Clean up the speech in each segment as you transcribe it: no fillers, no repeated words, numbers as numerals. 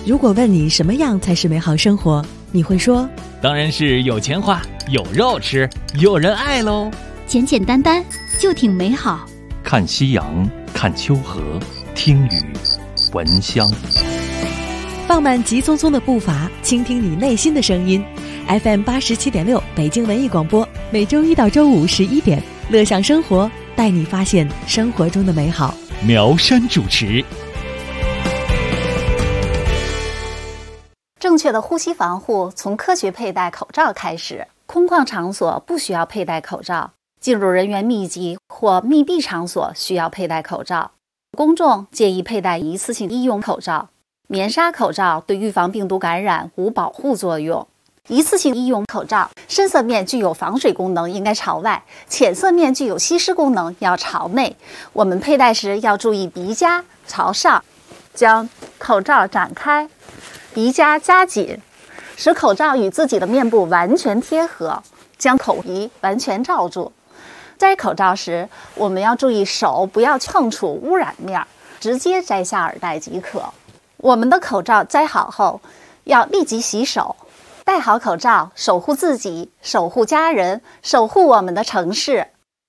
如果问你什么样才是美好生活，你会说当然是有钱花，有肉吃，有人爱喽。 简简单单就挺美好。 看夕阳，看秋河，听雨，闻香。 放慢急匆匆的步伐，倾听你内心的声音。FM 87.6北京文艺广播，每周一到周五11点，乐享生活，带你发现生活中的美好。 苗山主持。 正确的呼吸防护从科学佩戴口罩开始。空旷场所不需要佩戴口罩，进入人员密集或密闭场所需要佩戴口罩。公众建议佩戴一次性医用口罩。棉纱口罩对预防病毒感染无保护作用。一次性医用口罩深色面具有防水功能，应该朝外；浅色面具有吸湿功能，要朝内。我们佩戴时要注意鼻夹朝上，将口罩展开，鼻夹夹紧，使口罩与自己的面部完全贴合，将口鼻完全罩住。摘口罩时，我们要注意手不要碰触污染面，直接摘下耳带即可。我们的口罩摘好后，要立即洗手。戴好口罩，守护自己，守护家人，守护我们的城市。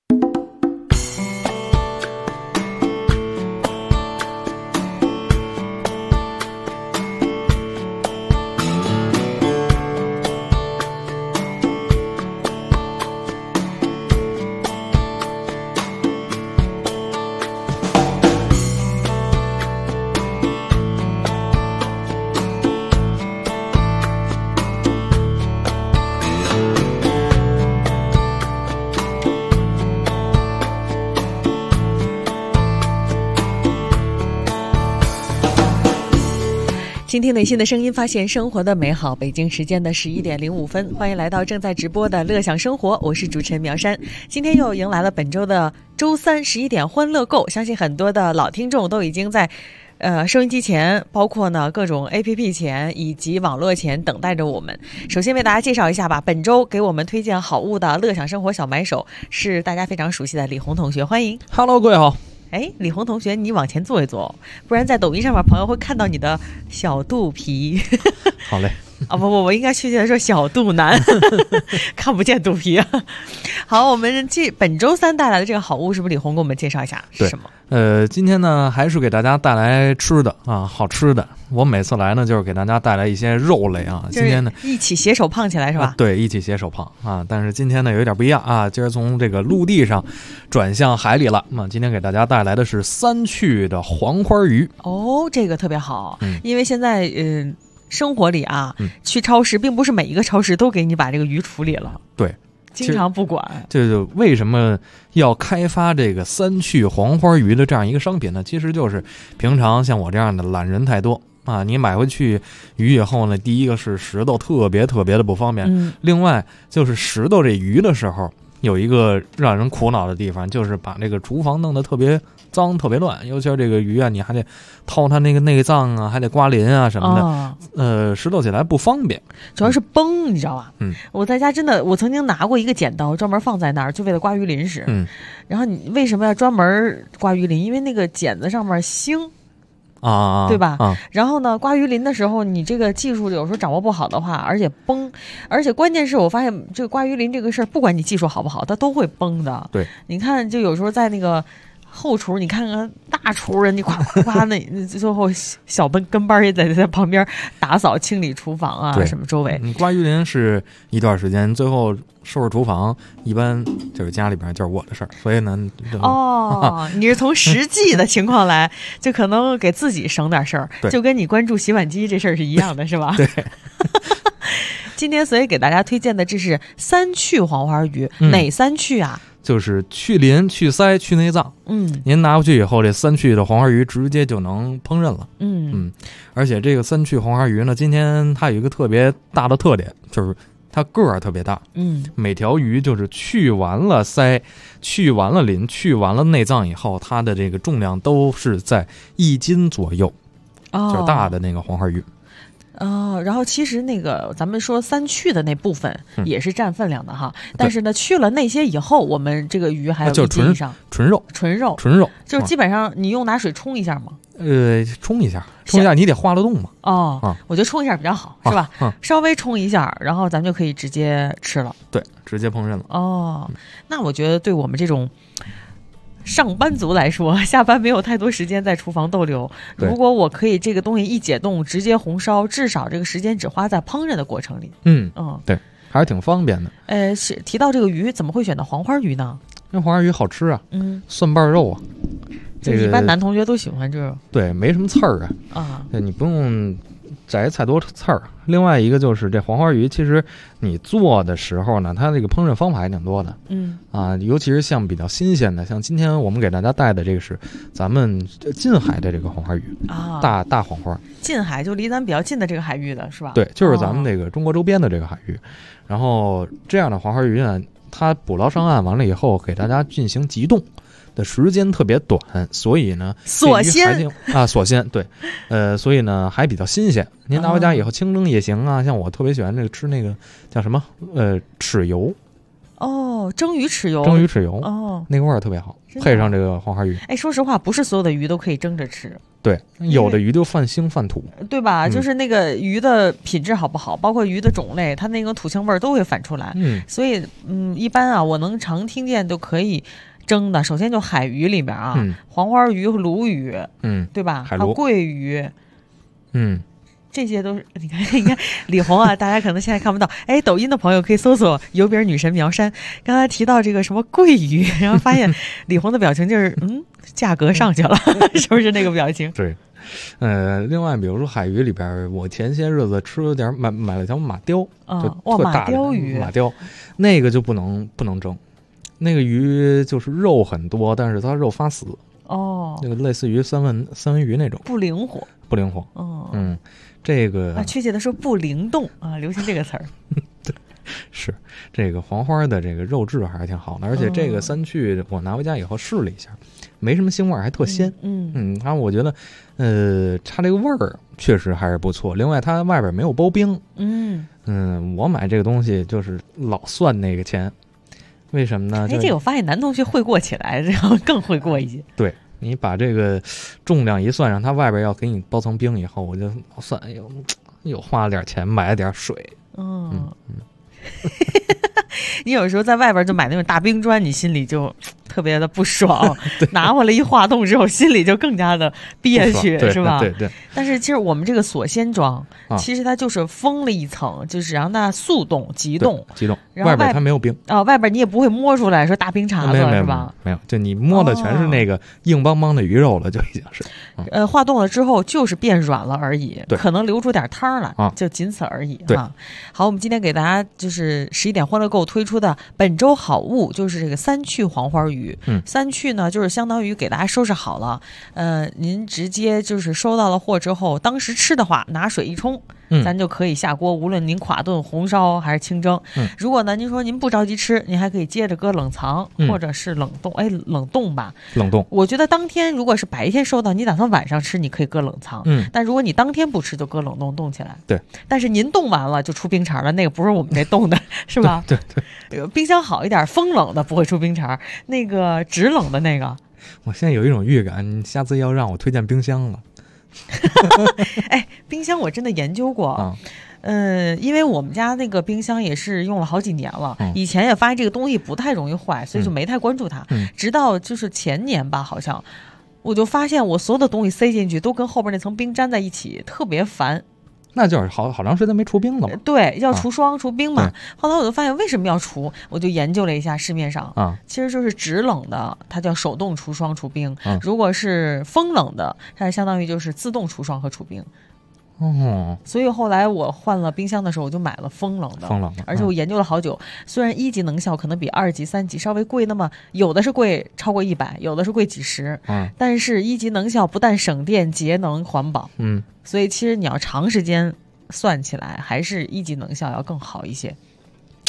倾听内心的声音，发现生活的美好。北京时间的11点05分，欢迎来到正在直播的乐享生活，我是主持人苗山。今天又迎来了本周的周三11点欢乐购，相信很多的老听众都已经在收音机前，包括呢各种 APP 前以及网络前等待着我们。首先为大家介绍一下吧，本周给我们推荐好物的乐享生活小买手是大家非常熟悉的李红同学，欢迎。 Hello， 各位好。 哎，李红同学，你往前坐一坐，不然在抖音上面朋友会看到你的小肚皮。 好嘞。 啊不，我应该确切的说小肚腩，看不见肚皮啊。好，我们本周三带来的这个好物，是不是李红给我们介绍一下是什么？ 今天呢还是给大家带来吃的啊，好吃的。我每次来呢就是给大家带来一些肉类啊，今天呢一起携手胖起来是吧？ 对，一起携手胖啊。但是今天呢有一点不一样啊，今儿从这个陆地上转向海里了。今天给大家带来的是三趣的黄花鱼。 哦，这个特别好，因为现在生活里啊，去超市并不是每一个超市都给你把这个鱼处理了， 对， 经常不管。 就为什么要开发这个三趣黄花鱼的这样一个商品呢？其实就是平常像我这样的懒人太多啊，你买回去鱼以后呢，第一个是拾掇特别的不方便，另外就是拾掇这鱼的时候有一个让人苦恼的地方，就是把这个厨房弄得特别脏特别乱，尤其是这个鱼啊，你还得掏它那个内脏啊，还得刮鳞啊什么的，拾掇起来不方便， 主要是崩，你知道吧？我在家真的，我曾经拿过一个剪刀专门放在那儿，就为了刮鱼鳞使。然后你为什么要专门刮鱼鳞？因为那个剪子上面腥。对吧？然后呢，刮鱼鳞的时候，你这个技术有时候掌握不好的话，而且崩，而且关键是我发现这个刮鱼鳞这个事儿，不管你技术好不好，它都会崩的。 对， 你看，就有时候在那个后厨，你看看大厨人，你夸夸夸那最后小跟班也在旁边打扫清理厨房啊什么周围。 你刮鱼鳞是一段时间，最后收拾厨房一般就是家里边就是我的事儿，所以呢你是从实际的情况来，就可能给自己省点事儿，就跟你关注洗碗机这事儿是一样的，是吧？ 对。 今天所以给大家推荐的这是三趣黄花鱼，哪三趣啊？ 就是去鳞、去鳃、去内脏。您拿回去以后，这三趣的黄花鱼直接就能烹饪了。而且这个三趣黄花鱼呢，今天它有一个特别大的特点，就是它个儿特别大。每条鱼就是去完了鳃、去完了鳞、去完了内脏以后，它的这个重量都是在1斤左右，就是大的那个黄花鱼。 然后其实那个咱们说3去的那部分也是占分量的哈，但是呢去了那些以后，我们这个鱼还有1斤以上， 纯肉， 就是基本上你用拿水冲一下嘛。 冲一下你得化了冻嘛。 我觉得冲一下比较好，是吧？稍微冲一下，然后咱们就可以直接吃了。 对，直接烹饪了。 那我觉得对我们这种上班族来说，下班没有太多时间在厨房逗留，如果我可以这个东西一解冻直接红烧，至少这个时间只花在烹饪的过程里。 对，还是挺方便的。 提到这个鱼，怎么会选到黄花鱼呢？ 因为黄花鱼好吃啊，蒜瓣肉啊， 这一般男同学都喜欢这个。 对，没什么刺儿啊。你不用摘太多刺儿。另外一个就是这黄花鱼，其实你做的时候呢，它这个烹饪方法还挺多的。尤其是像比较新鲜的，像今天我们给大家带的这个是咱们近海的这个黄花鱼大黄花。 近海就离咱比较近的这个海域的是吧？ 对，就是咱们这个中国周边的这个海域。然后这样的黄花鱼呢，它捕捞上岸完了以后，给大家进行急冻的时间特别短，所以呢， 锁鲜对，所以呢还比较新鲜。您拿回家以后清蒸也行啊，像我特别喜欢吃那个叫什么豉油。 蒸鱼豉油， 那个味儿特别好，配上这个黄花鱼。 说实话，不是所有的鱼都可以蒸着吃。对， 有的鱼就泛腥泛土， 对吧？就是那个鱼的品质好不好，包括鱼的种类，它那个土腥味儿都会反出来。所以一般我能常听见都可以蒸的。首先就海鱼里面黄花鱼、鲈鱼，对吧？还有桂鱼，这些都是你看李红啊，大家可能现在看不到，抖音的朋友可以搜索油饼女神苗山。刚才提到这个什么桂鱼，然后发现李红的表情就是价格上去了，是不是那个表情？ 对，另外比如说海鱼里边，我前些日子吃了点买了条马鲷，就特大的马鲷鱼， 那个就不能蒸，那个鱼就是肉很多，但是它肉发死。那个类似于三文鱼那种， 不灵活。 这个确切的说不灵动啊，流行这个词儿。 对，是这个黄花的这个肉质还是挺好的，而且这个3去我拿回家以后试了一下，没什么腥味，还特鲜。然后我觉得它这个味儿确实还是不错。另外它外边没有包冰。我买这个东西就是老算那个钱，为什么呢？ 这个我发现男同学会过起来，然后更会过一些。 对，你把这个重量一算上，它外边要给你包层冰以后，我就算，又花了点钱买了点水。 你有时候在外边就买那种大冰砖，你心里就特别的不爽，拿回来一化冻之后，心里就更加的憋屈，是吧？ 对。 但是其实我们这个锁鲜装，其实它就是封了一层，就是让它速冻、急冻，然后外边它没有冰外边你也不会摸出来说大冰碴子，是吧？ 没有，就你摸的全是那个硬邦邦的鱼肉了，就已经是。 化冻了之后就是变软了而已，可能流出点汤来，就仅此而已。好，我们今天给大家就是11点欢乐购推出的本周好物，就是这个3去黄花鱼。3去呢，就是相当于给大家收拾好了，您直接就是收到了货之后，当时吃的话，拿水一冲，咱就可以下锅，无论您垮炖、红烧还是清蒸。如果呢，您说您不着急吃，您还可以接着搁冷藏，或者是冷冻。冷冻吧， 冷冻。 我觉得当天如果是白天收到，你打算晚上吃，你可以搁冷藏。但如果你当天不吃，就搁冷冻冻起来。 对。 但是您冻完了就出冰碴了，那个不是我们这冻的，是吧？ 对。 冰箱好一点，风冷的不会出冰碴，那个直冷的那个。 我现在有一种预感，你下次要让我推荐冰箱了。 冰箱我真的研究过。因为我们家那个冰箱也是用了好几年了，以前也发现这个东西不太容易坏，所以就没太关注它。直到就是前年吧，好像我就发现我所有的东西塞进去都跟后边那层冰粘在一起，特别烦。 那就是好长时间没除冰了嘛。 对，要除霜、除冰嘛。后来我就发现为什么要除，我就研究了一下市面上其实就是直冷的，它叫手动除霜除冰；如果是风冷的，它相当于就是自动除霜和除冰。所以后来我换了冰箱的时候，我就买了风冷的，而且我研究了好久。虽然1级能效可能比2级、3级稍微贵，那么有的是贵超过100，有的是贵几十，但是1级能效不但省电、节能、环保，所以其实你要长时间算起来，还是1级能效要更好一些。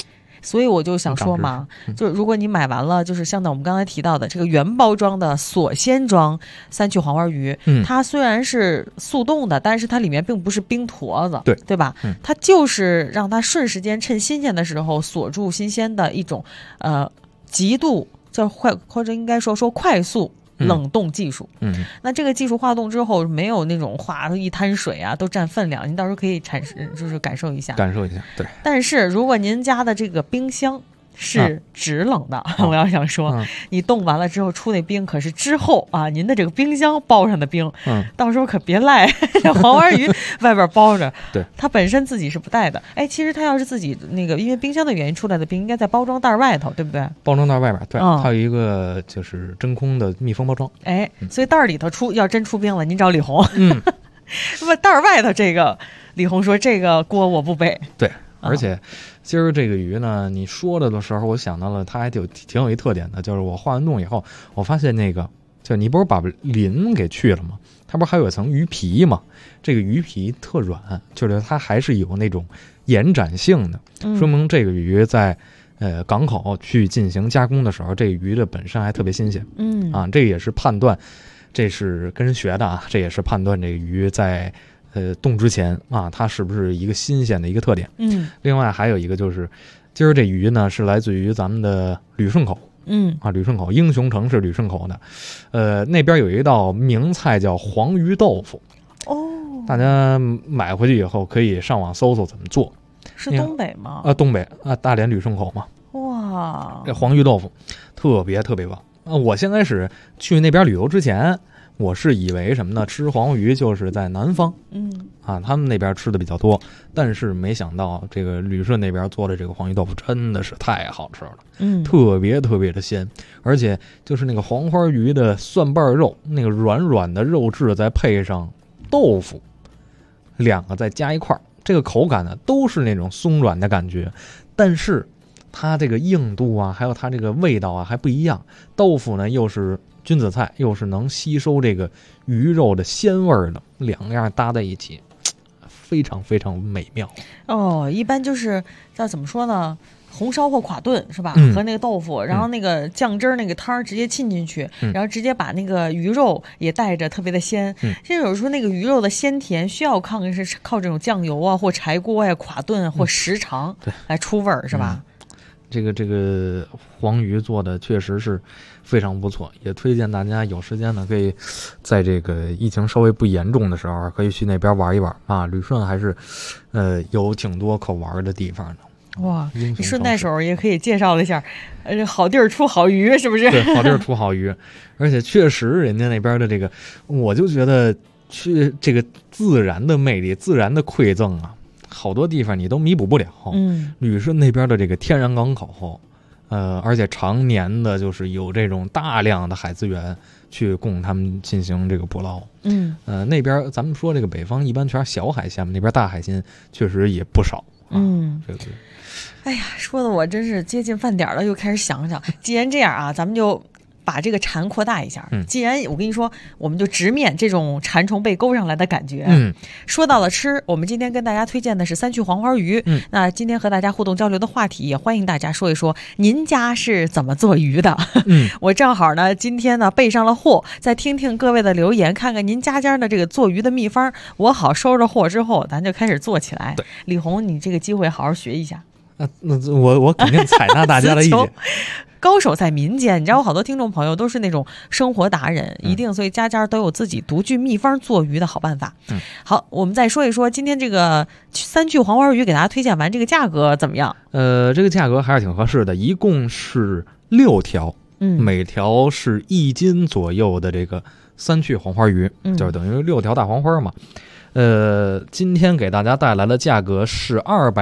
所以我就想说嘛，就是如果你买完了，就是像我们刚才提到的这个原包装的锁鲜装三去黄花鱼，它虽然是速冻的，但是它里面并不是冰坨子，对吧？它就是让它瞬时间趁新鲜的时候锁住新鲜的一种极度叫快，或者应该说快速冷冻技术。那这个技术化冻之后，没有那种化一滩水啊，都占分量，您到时候可以就是感受一下。 对。 但是如果您家的这个冰箱是制冷的，我要想说，你冻完了之后出那冰可是之后啊，您的这个冰箱包上的冰，到时候可别赖这黄花鱼外边包着， 对， 它本身自己是不带的。哎，其实它要是自己那个因为冰箱的原因出来的冰，应该在包装袋外头，对不对？包装袋外边，对，它有一个就是真空的密封包装。 哎，所以袋里头要真出冰了，您找李红。那么袋外头这个，李红说这个锅我不背。 对。而且今儿这个鱼呢，你说的时候我想到了它还挺有一特点的，就是我化完冻以后，我发现那个就你不是把鳞给去了吗？它不是还有一层鱼皮吗？这个鱼皮特软，就是它还是有那种延展性的，说明这个鱼在港口去进行加工的时候，这个鱼的本身还特别新鲜。这也是判断，这是跟人学的啊，这也是判断这个鱼在冻之前啊，它是不是一个新鲜的一个特点。另外还有一个就是，今儿这鱼呢是来自于咱们的旅顺口。旅顺口英雄城是旅顺口的，那边有一道名菜叫黄鱼豆腐。大家买回去以后可以上网搜搜怎么做。 是东北吗？ 东北啊，大连旅顺口嘛。 哇， 这黄鱼豆腐特别棒。我先开始去那边旅游之前，我是以为什么呢？吃黄鱼就是在南方，他们那边吃的比较多，但是没想到这个旅顺那边做的这个黄鱼豆腐真的是太好吃了，特别的鲜，而且就是那个黄花鱼的蒜瓣肉，那个软软的肉质，再配上豆腐，两个再加一块，这个口感呢都是那种松软的感觉，但是它这个硬度啊，还有它这个味道啊还不一样。豆腐呢又是君子菜，又是能吸收这个鱼肉的鲜味的，两样搭在一起，非常美妙。 一般就是叫怎么说呢？红烧或垮炖是吧？和那个豆腐，然后那个酱汁那个汤直接浸进去，然后直接把那个鱼肉也带着，特别的鲜。其实有时候那个鱼肉的鲜甜需要靠这种酱油啊，或柴锅呀、垮炖或时长来出味儿，是吧？ 这个黄鱼做的确实是非常不错，也推荐大家有时间呢，可以在这个疫情稍微不严重的时候，可以去那边玩一玩啊。旅顺还是有挺多可玩的地方的。 哇，你顺带手也可以介绍了一下，好地儿出好鱼，是不是？ 对，好地儿出好鱼，而且确实人家那边的这个，我就觉得去这个自然的魅力、自然的馈赠啊，好多地方你都弥补不了。旅顺那边的这个天然港口，而且常年的就是有这种大量的海资源去供他们进行这个捕捞。那边咱们说这个北方一般全是小海鲜嘛，那边大海鲜确实也不少。这个。 哎呀，说的我真是接近饭点了，又开始想想，既然这样啊，咱们就把这个馋扩大一下。既然我跟你说，我们就直面这种馋虫被勾上来的感觉。说到了吃，我们今天跟大家推荐的是三去黄花鱼。那今天和大家互动交流的话题，也欢迎大家说一说您家是怎么做鱼的。我正好呢，今天呢备上了货，再听听各位的留言，看看您家的这个做鱼的秘方，我好收着货之后，咱就开始做起来。李红，你这个机会好好学一下。 那我肯定采纳大家的意见。 高手在民间，你知道我好多听众朋友都是那种生活达人，一定所以家都有自己独具秘方做鱼的好办法。好，我们再说一说今天这个三去黄花鱼给大家推荐完，这个价格怎么样？ 这个价格还是挺合适的，一共是6条，每条是1斤左右的这个三去黄花鱼，就是等于6条大黄花嘛。今天给大家带来的价格是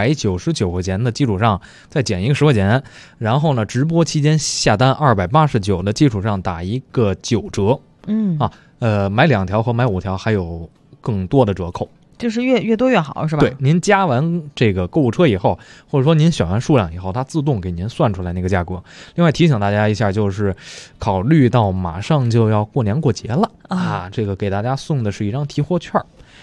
299块钱的基础上再减一个10块钱，然后呢，直播期间下单289的基础上打一个9折。买2条和买5条还有更多的折扣， 就是越多越好，是吧？ 对，您加完这个购物车以后，或者说您选完数量以后，它自动给您算出来那个价格。另外提醒大家一下，就是考虑到马上就要过年过节了啊，这个给大家送的是一张提货券。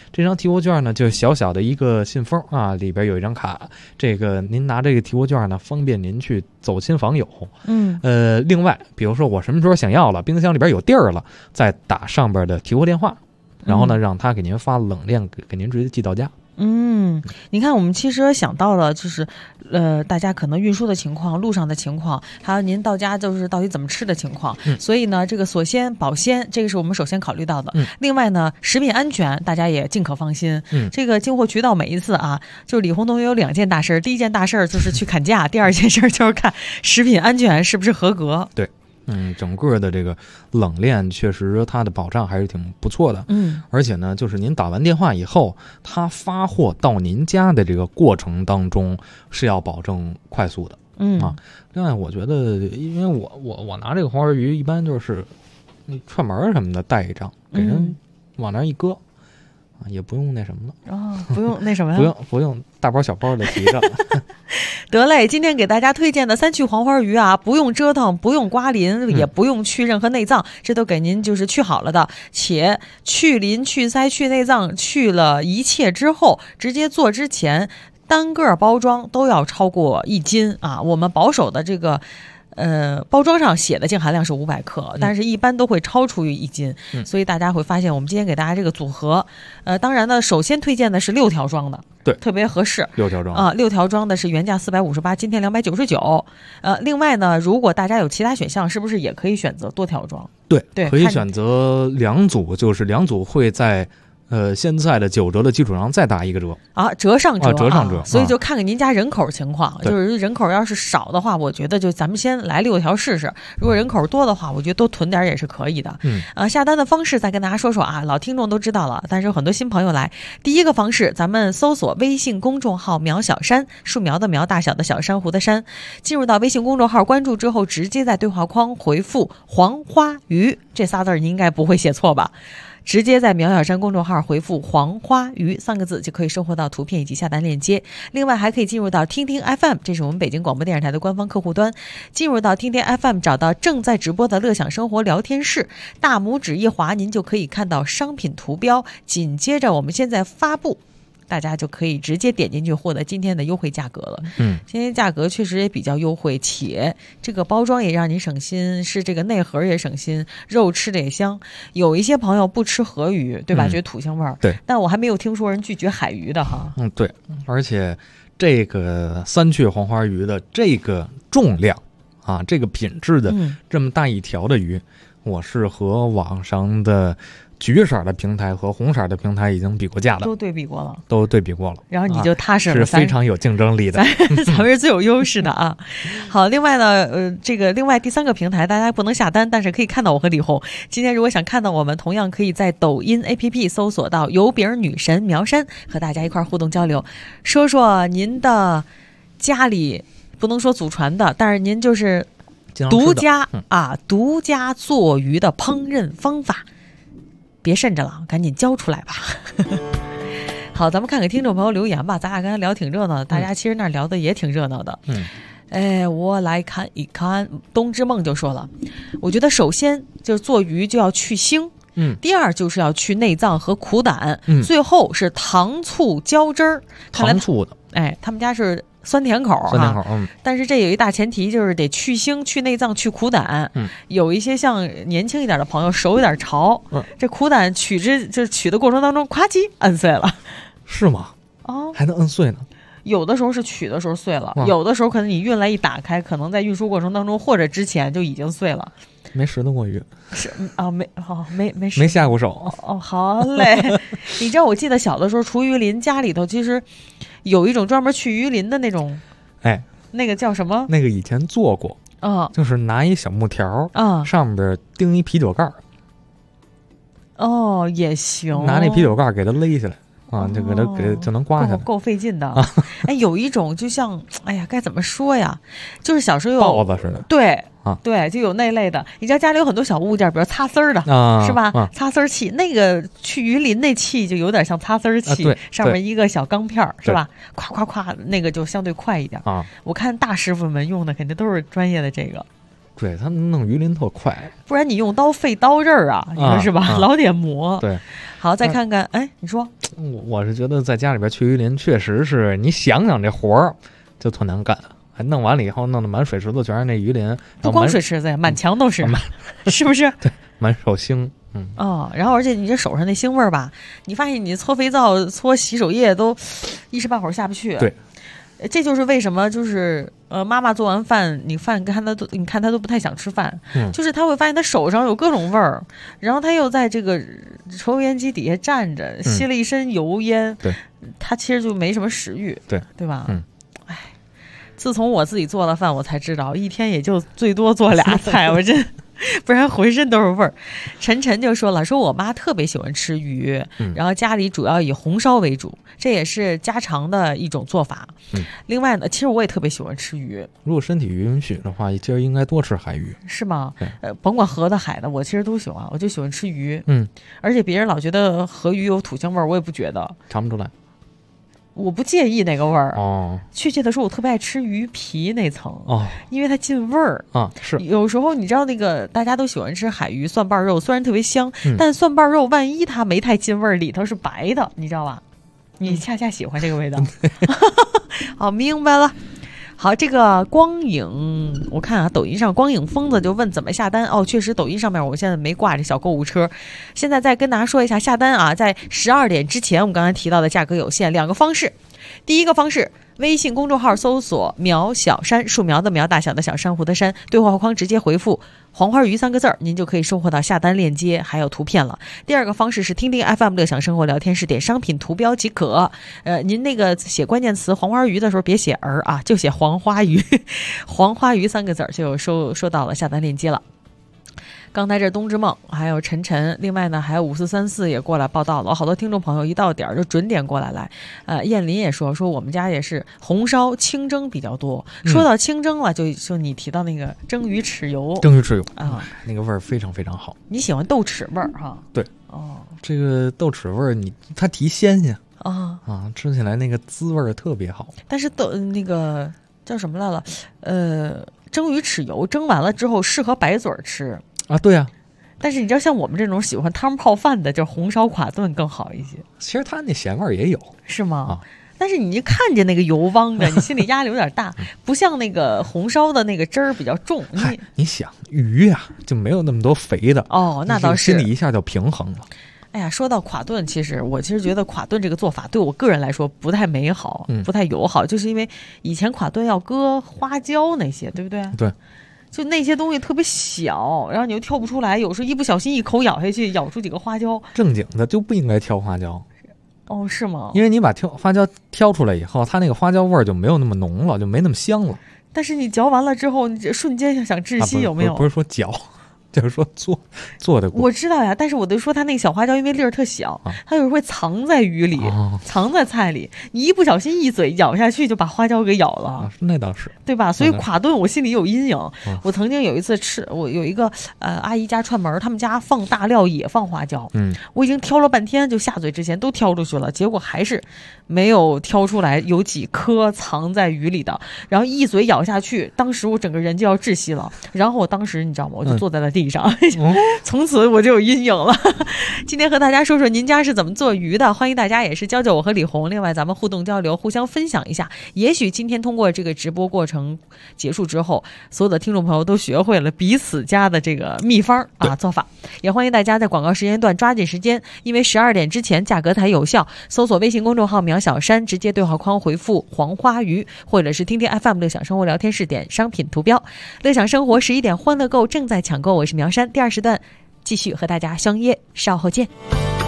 这张提活券呢，就小小的一个信封啊，里边有一张卡，这个您拿这个提活券呢，方便您去走亲访友。另外，比如说我什么时候想要了，冰箱里边有地儿了，再打上边的提货电话，然后呢，让他给您发冷链，给您直接寄到家。 你看，我们其实想到了，就是大家可能运输的情况、路上的情况，还有您到家就是到底怎么吃的情况。所以呢，这个锁鲜保鲜，这个是我们首先考虑到的。另外呢，食品安全大家也尽可放心。这个进货渠道每一次啊，就是李红同学有2件大事，第一件大事就是去砍价，第二件事就是看食品安全是不是合格。 对。整个的这个冷链确实它的保障还是挺不错的。而且呢，就是您打完电话以后，它发货到您家的这个过程当中是要保证快速的。另外我觉得，因为我拿这个黄花鱼一般就是串门什么的带一张，给人往那一搁。也不用那什么了不用那什么呀？ 不用大包小包的提着。 得嘞，今天给大家推荐的3去黄花鱼啊，不用折腾，不用刮鳞，也不用去任何内脏，这都给您就是去好了的。且去鳞、去鳃、去内脏，去了一切之后，直接做之前，单个包装都要超过1斤啊。我们保守的这个。包装上写的净含量是500克，但是一般都会超出于1斤，所以大家会发现我们今天给大家这个组合，当然呢，首先推荐的是6条装的， 对， 特别合适。 6条装啊，6条装的是原价458，今天299。另外呢，如果大家有其他选项，是不是也可以选择多条装？ 对，可以选择2组，就是2组会在。现在的9折的基础上再打1个折啊，折上折， 折上折， 所以就看看您家人口情况，就是人口要是少的话，我觉得就咱们先来6条试试；如果人口多的话，我觉得多囤点也是可以的。下单的方式再跟大家说说啊，老听众都知道了，但是有很多新朋友来。第一个方式，咱们搜索微信公众号“苗小山”，树苗的苗，大小的小，珊瑚的珊，进入到微信公众号关注之后，直接在对话框回复“黄花鱼”这仨字，你应该不会写错吧？直接在苗小山公众号回复黄花鱼3个字就可以收获到图片以及下单链接。另外还可以进入到听听 FM， 这是我们北京广播电视台的官方客户端，进入到听听 FM 找到正在直播的乐享生活聊天室，大拇指一滑您就可以看到商品图标，紧接着我们现在发布，大家就可以直接点进去获得今天的优惠价格了。今天价格确实也比较优惠，且这个包装也让你省心，是这个内盒也省心，肉吃的也香。有一些朋友不吃河鱼，对吧？觉得土腥味儿。 对， 但我还没有听说人拒绝海鱼的哈。 对，而且这个3去黄花鱼的这个重量啊，这个品质的这么大一条的鱼，我是和网上的橘色的平台和红色的平台已经比过价了， 都对比过了，然后你就踏实了， 是非常有竞争力的， 咱们是最有优势的啊。好，另外呢，另外第3个平台大家不能下单，但是可以看到我和李红。今天如果想看到我们，同样可以在抖音 APP 搜索到油饼女神苗山，和大家一块互动交流，说说您的家里不能说祖传的，但是您就是独家做鱼的烹饪方法。别慎着了，赶紧交出来吧。好，咱们看看听众朋友留言吧。咱俩刚才聊挺热闹的，大家其实那聊的也挺热闹的。我来看一看，冬之梦就说了，我觉得首先就是做鱼就要去腥，第二就是要去内脏和苦胆，最后是糖醋浇汁儿。 糖醋的， 他们家是酸甜口，但是这有一大前提，就是得去腥、去内脏、去苦胆。有一些像年轻一点的朋友手有点潮，这苦胆取的过程当中，咵叽摁碎了， 是吗？还能摁碎呢？ 有的时候是取的时候碎了，有的时候可能你运来一打开，可能在运输过程当中或者之前就已经碎了。 没拾到过鱼， 是啊，没下过手。 好嘞。你知道，我记得小的时候除鱼鳞，家里头其实有一种专门去鱼鳞的那种，那个叫什么？ 那个以前做过，就是拿一小木条，上边钉一啤酒盖， 也行， 拿那啤酒盖给它勒下来。就给它就能刮下来， 够费劲的。有一种就像，该怎么说呀？就是小时候有豹子似的， 对，就有那类的。你知道家里有很多小物件，比如擦丝儿的，是吧？擦丝儿器，那个去鱼鳞那器就有点像擦丝儿器，上面一个小钢片，是吧？咵咵咵，那个就相对快一点。我看大师傅们用的肯定都是专业的这个。 对，他们弄鱼鳞特快， 不然你用刀费刀刃儿啊，你说是吧？老得磨。 对， 好，再看看，哎，你说， 我是觉得在家里边去鱼鳞，确实是你想想这活儿就特难干，还弄完了以后弄得满水池子全是那鱼鳞， 不光水池子呀，满墙都是，是不是？ 对，满手腥。 然后而且你这手上那腥味儿吧，你发现你搓肥皂、搓洗手液都一时半会儿下不去。 对。 这就是为什么就是妈妈做完饭，你看她都不太想吃饭，就是她会发现她手上有各种味儿，然后她又在这个抽油烟机底下站着，吸了一身油烟， 对， 她其实就没什么食欲，对吧？哎，自从我自己做了饭，我才知道一天也就最多做俩菜，我真。不然浑身都是味儿。晨晨就说了，说我妈特别喜欢吃鱼，然后家里主要以红烧为主，这也是家常的一种做法。另外呢，其实我也特别喜欢吃鱼。 如果身体允许的话，今儿应该多吃海鱼。 是吗？甭管河的海的，我其实都喜欢，我就喜欢吃鱼。而且别人老觉得河鱼有土腥味儿，我也不觉得， 尝不出来。 我不介意那个味儿哦， 确切的说，我特别爱吃鱼皮那层哦， 因为它进味儿啊。是有时候你知道那个大家都喜欢吃海鱼蒜瓣肉，虽然特别香，但蒜瓣肉万一它没太进味儿，里头是白的，你知道吧？你恰恰喜欢这个味道。好，明白了。好，这个光影，我看啊，抖音上光影疯子就问怎么下单哦，确实抖音上面我现在没挂这小购物车，现在再跟大家说一下下单啊，在12点之前我们刚才提到的价格有限，两个方式。第一个方式，微信公众号搜索苗小山，树苗的苗，大小的小，珊瑚的珊，对话框直接回复黄花鱼3个字，您就可以收获到下单链接还有图片了。第二个方式是听听 FM 乐享生活聊天室，点商品图标即可。您那个写关键词黄花鱼的时候别写儿啊，就写黄花鱼黄花鱼3个字就收到了下单链接了。刚才这冬之梦还有晨晨，另外呢还有5434也过来报道了，好多听众朋友一到点就准点过来。燕林也说我们家也是红烧清蒸比较多。说到清蒸了，就说你提到那个蒸鱼豉油啊， 那个味儿非常非常好。 你喜欢豆豉味儿哈？ 对哦，这个豆豉味儿它提鲜呀啊，吃起来那个滋味儿特别好。 但是那个叫什么来了？蒸鱼豉油蒸完了之后适合白嘴吃。 啊，对啊， 但是你知道，像我们这种喜欢汤泡饭的，就红烧垮炖更好一些。 其实它那咸味儿也有， 是吗？但是你一看见那个油汪着，你心里压力有点大，不像那个红烧的那个汁儿比较重。 你想鱼呀，就没有那么多肥的哦，那倒是， 心里一下就平衡了。 哎呀，说到垮炖，我其实觉得垮炖这个做法对我个人来说不太美好，不太友好，就是因为以前垮炖要搁花椒那些，对不对？ 对。 就那些东西特别小，然后你又挑不出来，有时候一不小心一口咬下去，咬出几个花椒。正经的就不应该挑花椒。 哦，是吗？ 因为你把花椒挑出来以后，它那个花椒味儿就没有那么浓了，就没那么香了。 但是你嚼完了之后，你瞬间想窒息，有没有？ 不是说嚼。就是说做的， 我知道呀，但是我就说它那个小花椒，因为粒儿特小，它有时候会藏在鱼里，藏在菜里，你一不小心一嘴咬下去，就把花椒给咬了。 那倒是， 对吧？所以垮炖我心里有阴影。我曾经有一次我有一个阿姨家串门，他们家放大料也放花椒，我已经挑了半天，就下嘴之前都挑出去了，结果还是没有挑出来有几颗藏在鱼里的，然后一嘴咬下去，当时我整个人就要窒息了。然后我当时你知道吗？我就坐在了地上，从此我就有阴影了。今天和大家说说您家是怎么做鱼的，欢迎大家也是教教我和李红，另外咱们互动交流，互相分享一下。也许今天通过这个直播过程结束之后，所有的听众朋友都学会了彼此家的这个秘方做法。也欢迎大家在广告时间段抓紧时间，因为12点之前价格才有效。搜索微信公众号苗小山，直接对话框回复黄花鱼，或者是听听 FM 乐享生活聊天室，点商品图标。乐享生活11点欢乐购正在抢购，我是苗山，第2时段继续和大家相约，稍后见。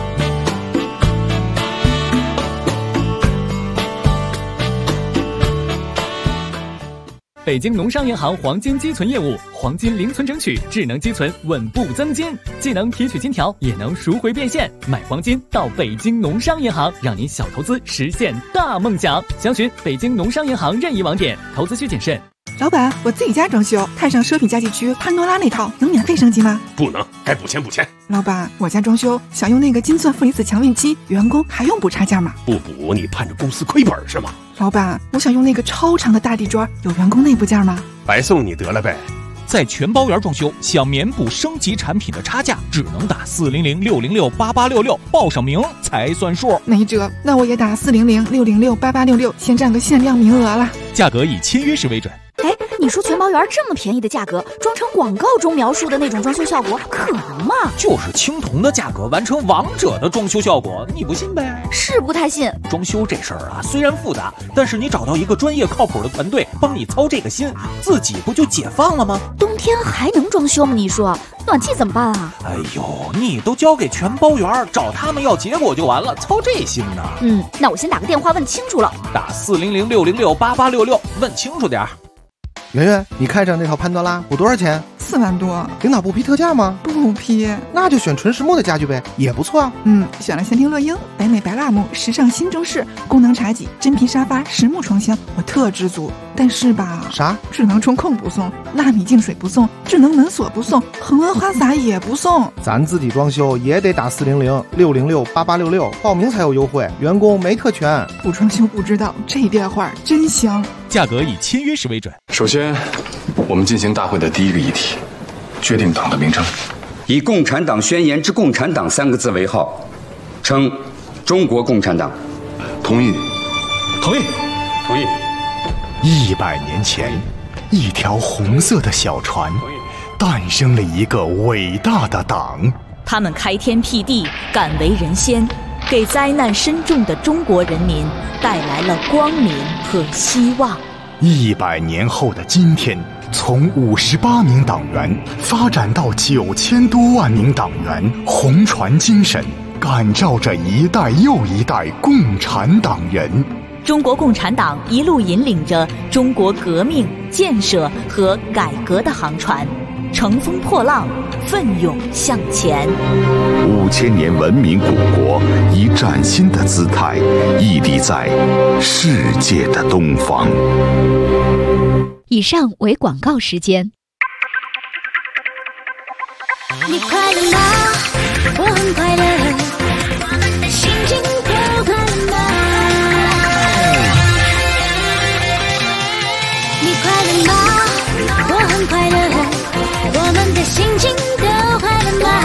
北京农商银行黄金积存业务，黄金零存整取，智能积存，稳步增金，既能提取金条，也能赎回变现。买黄金到北京农商银行，让您小投资实现大梦想。详询北京农商银行任意网点，投资需谨慎。 老板，我自己家装修，看上奢品家具区潘多拉那套，能免费升级吗？ 不能，该补钱补钱。 老板，我家装修想用那个金钻负离子强运期，员工还用补差价吗？ 不补你盼着公司亏本是吗？ 老板，我想用那个超长的大地砖，有员工内部价吗？ 白送你得了呗。 在全包园装修想免补升级产品的差价，只能打400-606-8866，报上名才算数。 没辙，那我也打400-606-8866，先占个限量名额了。 价格以签约时为准。 哎，你说全包园这么便宜的价格，装成广告中描述的那种装修效果，可能吗？ 就是青铜的价格完成王者的装修效果，你不信呗？ 是不太信。 装修这事儿啊，虽然复杂，但是你找到一个专业靠谱的团队帮你操这个心，自己不就解放了吗？ 冬天还能装修吗？你说暖气怎么办啊？ 哎呦，你都交给全包园，找他们要结果就完了，操这心呢？ 那我先打个电话问清楚了。 打400-606-8866，问清楚点儿。 圆圆，你看上那套潘多拉补多少钱 ？4万多。 领导不批特价吗？ 不批。 那就选纯实木的家具呗，也不错啊。 选了仙庭乐英、北美白蜡木、时尚新中式、功能茶几、真皮沙发、实木床箱，我特知足。但是吧， 啥？ 智能中控不送，纳米净水不送，智能门锁不送，恒温花洒也不送。 咱自己装修也得打400-606-8866，报名才有优惠，员工没特权。 不装修不知道，这电话真香。 价格以签约时为准。 首先，我们进行大会的第一个议题，决定党的名称， 以《共产党宣言》之“共产党”3个字为号，称中国共产党。 同意。 同意。 同意。 100年前，一条红色的小船，诞生了一个伟大的党。 他们开天辟地，敢为人先，给灾难深重的中国人民带来了光明和希望。 100年后的今天，从58名党员发展到9000多万名党员，红船精神感召着一代又一代共产党人。 中国共产党一路引领着中国革命、建设和改革的航船，乘风破浪，奋勇向前。 5000年文明古国以崭新的姿态屹立在世界的东方。 以上为广告时间。 你快乐吗？我很快乐，我们的心情都快乐吗？你快乐吗？我很快乐，我们的心情都快乐吗？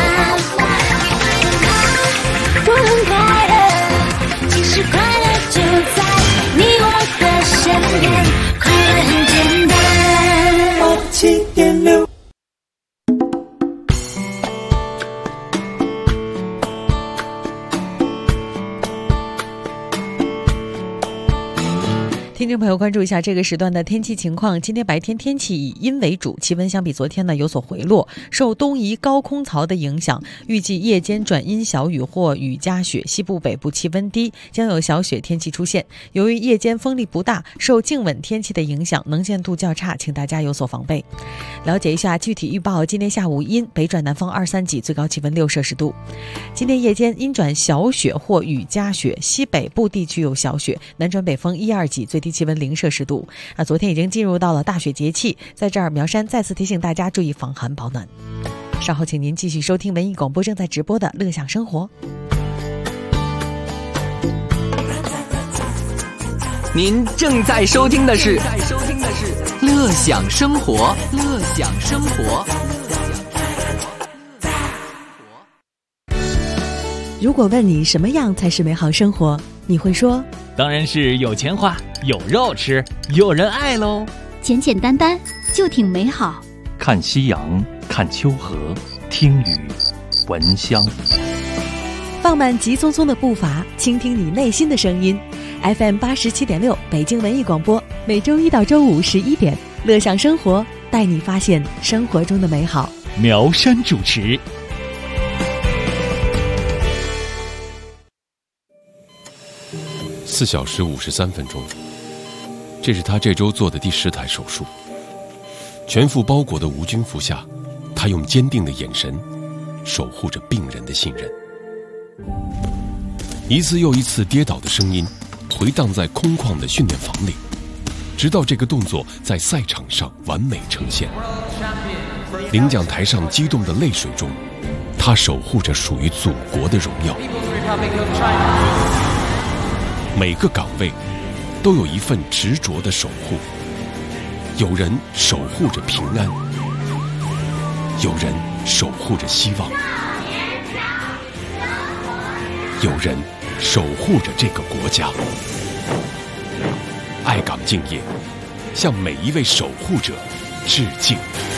我很快乐，其实快乐就在你我的身边，快乐很简单。87.6 听众朋友，关注一下这个时段的天气情况。今天白天天气以阴为主，气温相比昨天呢有所回落。受东移高空槽的影响，预计夜间转阴小雨或雨夹雪，西部北部气温低，将有小雪天气出现。由于夜间风力不大，受静稳天气的影响，能见度较差，请大家有所防备。了解一下具体预报：今天下午阴，北转南风2、3级，最高气温6摄氏度。今天夜间阴转小雪或雨夹雪，西北部地区有小雪，南转北风1、2级，最低气温0摄氏度。昨天已经进入到了大雪节气，在这儿苗山再次提醒大家注意防寒保暖。稍后请您继续收听文艺广播正在直播的乐享生活。 您正在收听的是乐享生活，乐享生活。 如果问你什么样才是美好生活，你会说当然是有钱花，有肉吃，有人爱喽。 简简单单就挺美好。 看夕阳，看秋荷，听雨，闻香。 放慢急匆匆的步伐，倾听你内心的声音。FM 87.6北京文艺广播，每周一到周五11点，乐享生活，带你发现生活中的美好。 苗山主持。 4小时53分钟，这是他这周做的第10台手术。全副包裹的无菌服下，他用坚定的眼神守护着病人的信任。一次又一次跌倒的声音回荡在空旷的训练房里，直到这个动作在赛场上完美呈现。领奖台上激动的泪水中，他守护着属于祖国的荣耀。每个岗位都有一份执着的守护，有人守护着平安， 有人守护着希望，有人守护着这个国家。爱岗敬业，向每一位守护者致敬。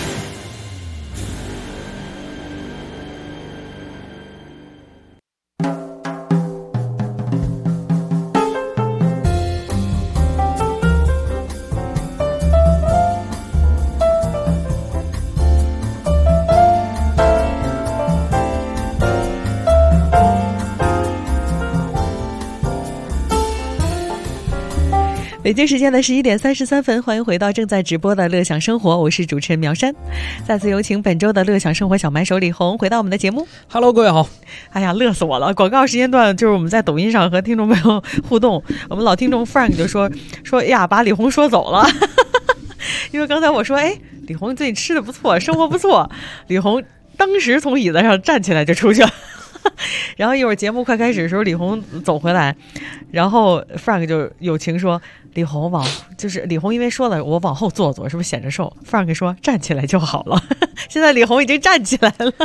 北京时间的11点33分，欢迎回到正在直播的乐享生活，我是主持人苗山。再次有请本周的乐享生活小买手李红回到我们的节目。 Hello， 各位好。 哎呀，乐死我了！广告时间段就是我们在抖音上和听众朋友互动，我们老听众 Frank 就说哎呀，把李红说走了。因为刚才我说，哎，李红最近吃的不错，生活不错。李红当时从椅子上站起来就出去了。然后一会儿节目快开始的时候，李红走回来，然后 Frank 就友情说：“李红就是李红，因为说了我往后坐坐，是不是显着瘦 ？”Frank 说：“站起来就好了。”现在李红已经站起来了，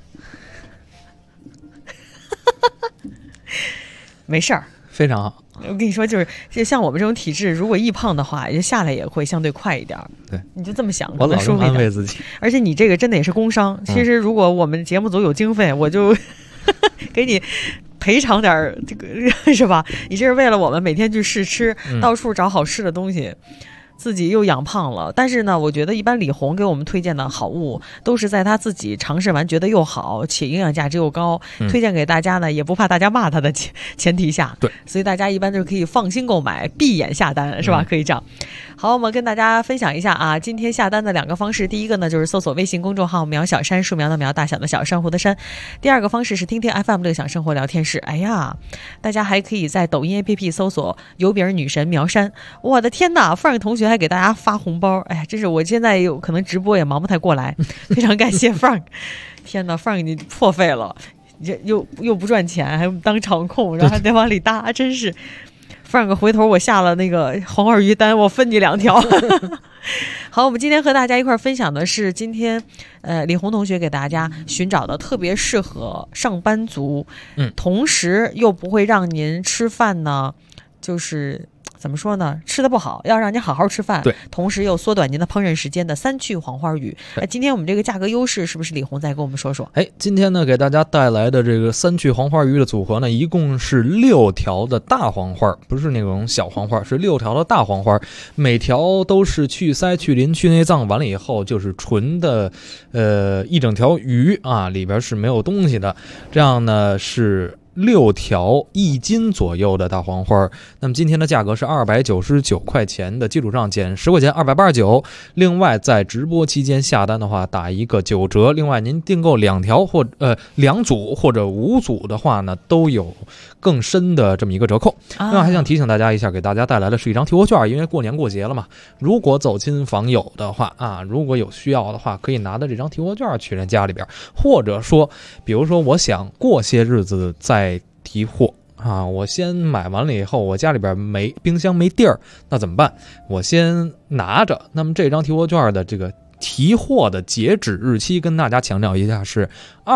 没事儿， 非常好。 我跟你说，就像我们这种体质，如果易胖的话，也下来也会相对快一点。 对， 你就这么想， 我老是安慰自己。 而且你这个真的也是工伤。其实如果我们节目组有经费，我就给你赔偿点这个，是吧？你这是为了我们每天去试吃，到处找好吃的东西。自己又养胖了，但是呢，我觉得一般李红给我们推荐的好物都是在他自己尝试完觉得又好且营养价值又高，推荐给大家呢也不怕大家骂他的前提下， 对， 所以大家一般就可以放心购买，闭眼下单，是吧？可以这样。好，我们跟大家分享一下啊，今天下单的2个方式，第一个呢就是搜索微信公众号苗小山，树苗的苗，大小的小，珊瑚的珊。第二个方式是听听 FM 乐享生活聊天室。哎呀，大家还可以在抖音 APP 搜索油饼女神苗山。我的天哪，Frank 同学还给大家发红包，哎呀，真是我现在有可能直播也忙不太过来，非常感谢 Frank。天哪 ，Frank 你破费了，又不赚钱，还当场控，然后还得往里搭，真是。Frank 回头我下了那个黄花鱼单，我分你2条。好，我们今天和大家一块分享的是今天李红同学给大家寻找的特别适合上班族，同时又不会让您吃饭呢，就是怎么说呢？吃的不好，要让您好好吃饭， 对， 同时又缩短您的烹饪时间的3去黄花鱼。今天我们这个价格优势是不是李红再给我们说说？ 今天呢给大家带来的这个3去黄花鱼的组合呢，一共是6条的大黄花，不是那种小黄花，是6条的大黄花，每条都是去鳃、去鳞、去内脏，完了以后就是纯的，一整条鱼啊，里边是没有东西的。这样呢是6条1斤左右的大黄花，那么今天的价格是299块钱的基础上减10块钱，289。另外在直播期间下单的话打一个9折，另外您订购2条或2组或者5组的话呢，都有更深的这么一个折扣。另外还想提醒大家一下，给大家带来的是一张提货券，因为过年过节了嘛，如果走亲访友的话啊，如果有需要的话，可以拿着这张提货券去人家里边，或者说比如说我想过些日子再提货啊，我先买完了以后，我家里边冰箱没地儿，那怎么办？我先拿着。那么这张提货券的这个提货的截止日期跟大家强调一下是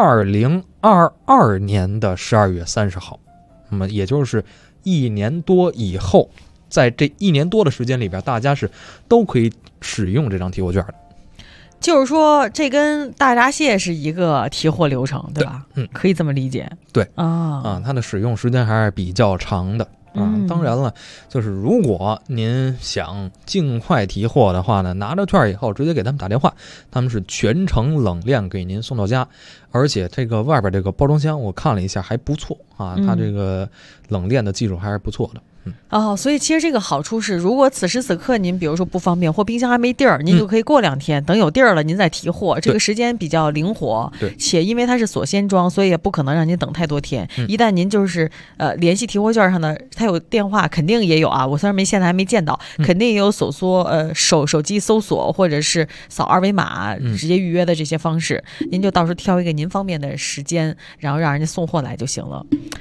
2022年的12月30号，那么也就是1年多以后，在这1年多的时间里边，大家是都可以使用这张提货券的。 就是说这跟大闸蟹是一个提货流程，对吧？可以这么理解。 对它的使用时间还是比较长的当然了，就是如果您想尽快提货的话呢，拿着券以后直接给他们打电话，他们是全程冷链给您送到家，而且这个外边这个包装箱我看了一下还不错啊，它这个冷链的技术还是不错的。 所以其实这个好处是，如果此时此刻您比如说不方便或冰箱还没地儿，您就可以过2天，等有地儿了您再提货，这个时间比较灵活。 对， 且因为它是锁先装，所以也不可能让您等太多天。一旦您就是联系提货券上的，它有电话，肯定也有啊。我虽然现在还没见到，肯定也有手机搜索或者是扫2维码直接预约的这些方式。您就到时候挑一个您方便的时间，然后让人家送货来就行了。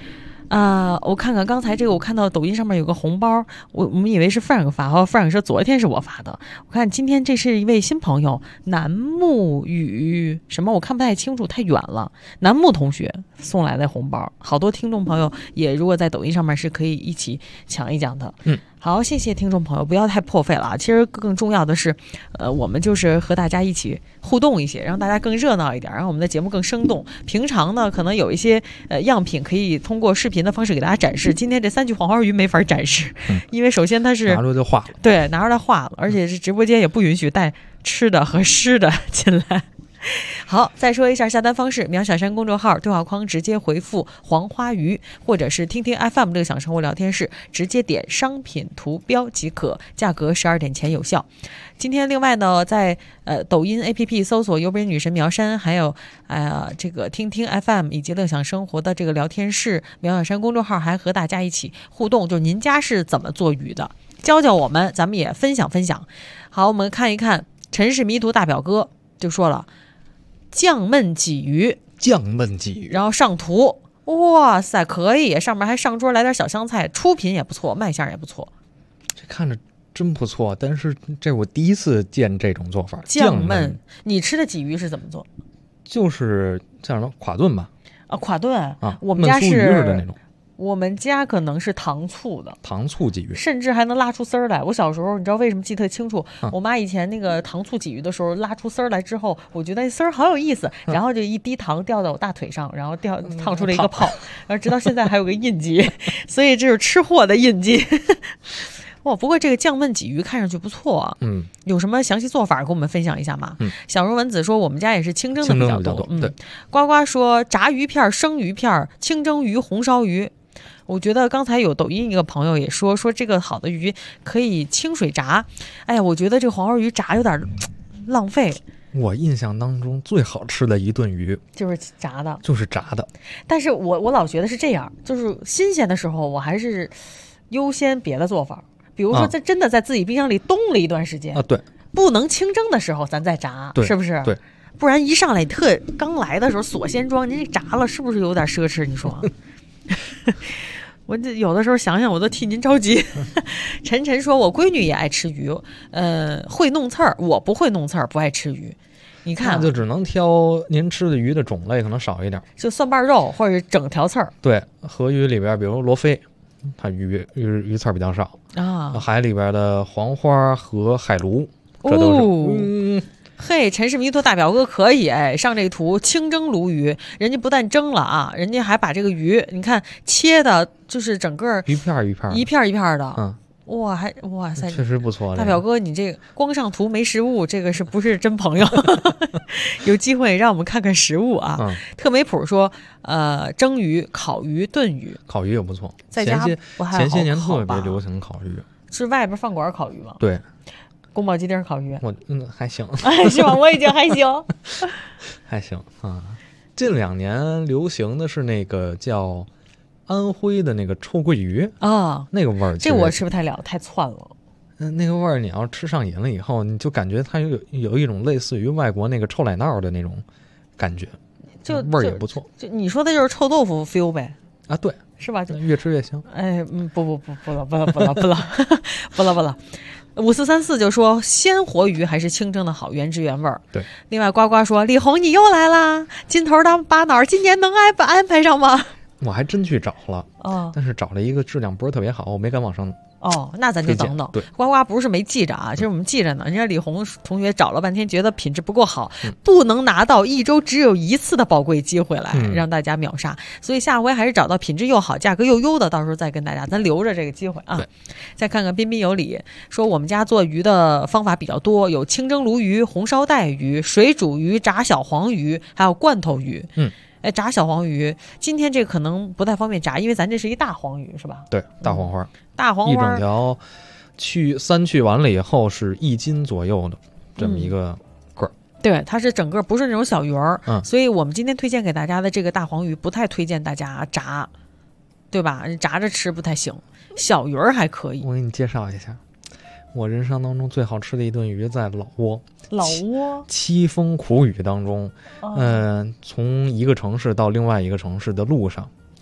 我看看刚才这个，我看到抖音上面有个红包，我们以为是 Frank 发，和 Frank 说昨天是我发的。我看今天这是一位新朋友南木雨什么，我看不太清楚，太远了。南木同学送来的红包，好多听众朋友也如果在抖音上面是可以一起抢一奖的。好，谢谢听众朋友，不要太破费了啊！其实更重要的是，我们就是和大家一起互动一些，让大家更热闹一点，让我们的节目更生动。平常呢，可能有一些样品可以通过视频的方式给大家展示。今天这3句黄花鱼没法展示，因为首先它是拿出来就化了， 对，拿出来化了，而且是直播间也不允许带吃的和湿的进来。好，再说一下下单方式，苗小山公众号对话框直接回复黄花鱼，或者是听听 FM 乐享生活聊天室，直接点商品图标即可，价格12点前有效。今天另外呢，在抖音 APP 搜索有本女神苗山，还有这个听听 FM 以及乐享生活的这个聊天室，苗小山公众号还和大家一起互动，就您家是怎么做鱼的，教教我们，咱们也分享分享。好，我们看一看陈氏迷途大表哥就说了，酱焖鲫鱼， 然后上图，哇塞，可以，上面还上桌来点小香菜，出品也不错，卖相也不错， 这看着真不错。但是这我第一次见这种做法， 酱焖。你吃的鲫鱼是怎么做？ 就是叫什么垮炖吧？ 垮炖啊， 我们家是焖酥鱼似的那种。 我们家可能是糖醋的， 糖醋鲫鱼， 甚至还能拉出丝儿来。我小时候，你知道为什么记得清楚？我妈以前那个糖醋鲫鱼的时候，拉出丝儿来之后，我觉得丝儿好有意思，然后就一滴糖掉到我大腿上，然后烫出了一个泡，然后直到现在还有个印记，所以这是吃货的印记。哇，不过这个酱焖鲫鱼看上去不错啊。有什么详细做法跟我们分享一下吗？小荣文子说我们家也是清蒸的比较多。 对， 呱呱说炸鱼片、生鱼片、清蒸鱼、红烧鱼。我觉得刚才有抖音一个朋友也说这个好的鱼可以清水炸。哎呀，我觉得这个黄花鱼炸有点浪费。 我印象当中最好吃的一顿鱼就是炸的， 但是我老觉得是这样，就是新鲜的时候我还是优先别的做法，比如说真的在自己冰箱里冻了一段时间对， 不能清蒸的时候咱再炸，是不是？ 对， 不然一上来刚来的时候锁鲜装，您炸了是不是有点奢侈？你说？我这有的时候想想我都替您着急。晨晨说我闺女也爱吃鱼，会弄刺儿，我不会弄刺儿，不爱吃鱼。你看， 那就只能挑您吃的鱼的种类可能少一点， 就蒜瓣肉或者是整条刺儿。 对，河鱼里边比如罗非，它鱼刺儿比较少啊。海里边的黄花和海鲈，这都是嘿，陈氏迷途大表哥可以上这个图清蒸鲈鱼，人家不但蒸了啊，人家还把这个鱼你看切的就是整个一片一片的，哇塞， 确实不错。 大表哥，你这个光上图没实物，这个是不是真朋友？有机会让我们看看实物啊。特美普说，蒸鱼、烤鱼、炖鱼， 烤鱼也不错。 在家前些年特别流行烤鱼， 是外边饭馆烤鱼吗？ 对。 宫保鸡丁烤鱼， 我还行， 是吗？我已经还行， 还行啊。近2年流行的是那个叫安徽的那个臭鳜鱼啊， 那个味儿， 这我吃不太了，太窜了。 那个味儿，你要吃上瘾了以后，你就感觉它有一种类似于外国那个臭奶酪的那种感觉， 就味儿也不错。 就你说的就是臭豆腐 feel 呗？ 啊，对， 是吧？ 越吃越香。 哎，不了。5434就说鲜活鱼还是清蒸的好，原汁原味儿。 对。 另外呱呱说李红你又来啦，金头当巴脑，今年能安排上吗？ 我还真去找了，但是找了一个质量不是特别好，我没敢往上。 那咱就等等。 对， 呱呱不是没记着啊，其实我们记着呢。人家李红同学找了半天，觉得品质不够好，不能拿到1周只有1次的宝贵机会来让大家秒杀，所以下回还是找到品质又好、价格又优的，到时候再跟大家，咱留着这个机会啊。再看看彬彬有礼说，我们家做鱼的方法比较多，有清蒸鲈鱼、红烧带鱼、水煮鱼、炸小黄鱼，还有罐头鱼。炸小黄鱼，今天这个可能不太方便炸，因为咱这是一大黄鱼，是吧？ 对，大黄花， 一整条3去完了以后是1斤左右的这么一个个儿。 对，它是整个不是那种小鱼儿，所以我们今天推荐给大家的这个大黄鱼不太推荐大家炸，对吧？炸着吃不太行，小鱼儿还可以。 我给你介绍一下，我人生当中最好吃的一顿鱼在老挝。凄风苦雨当中，从一个城市到另外一个城市的路上，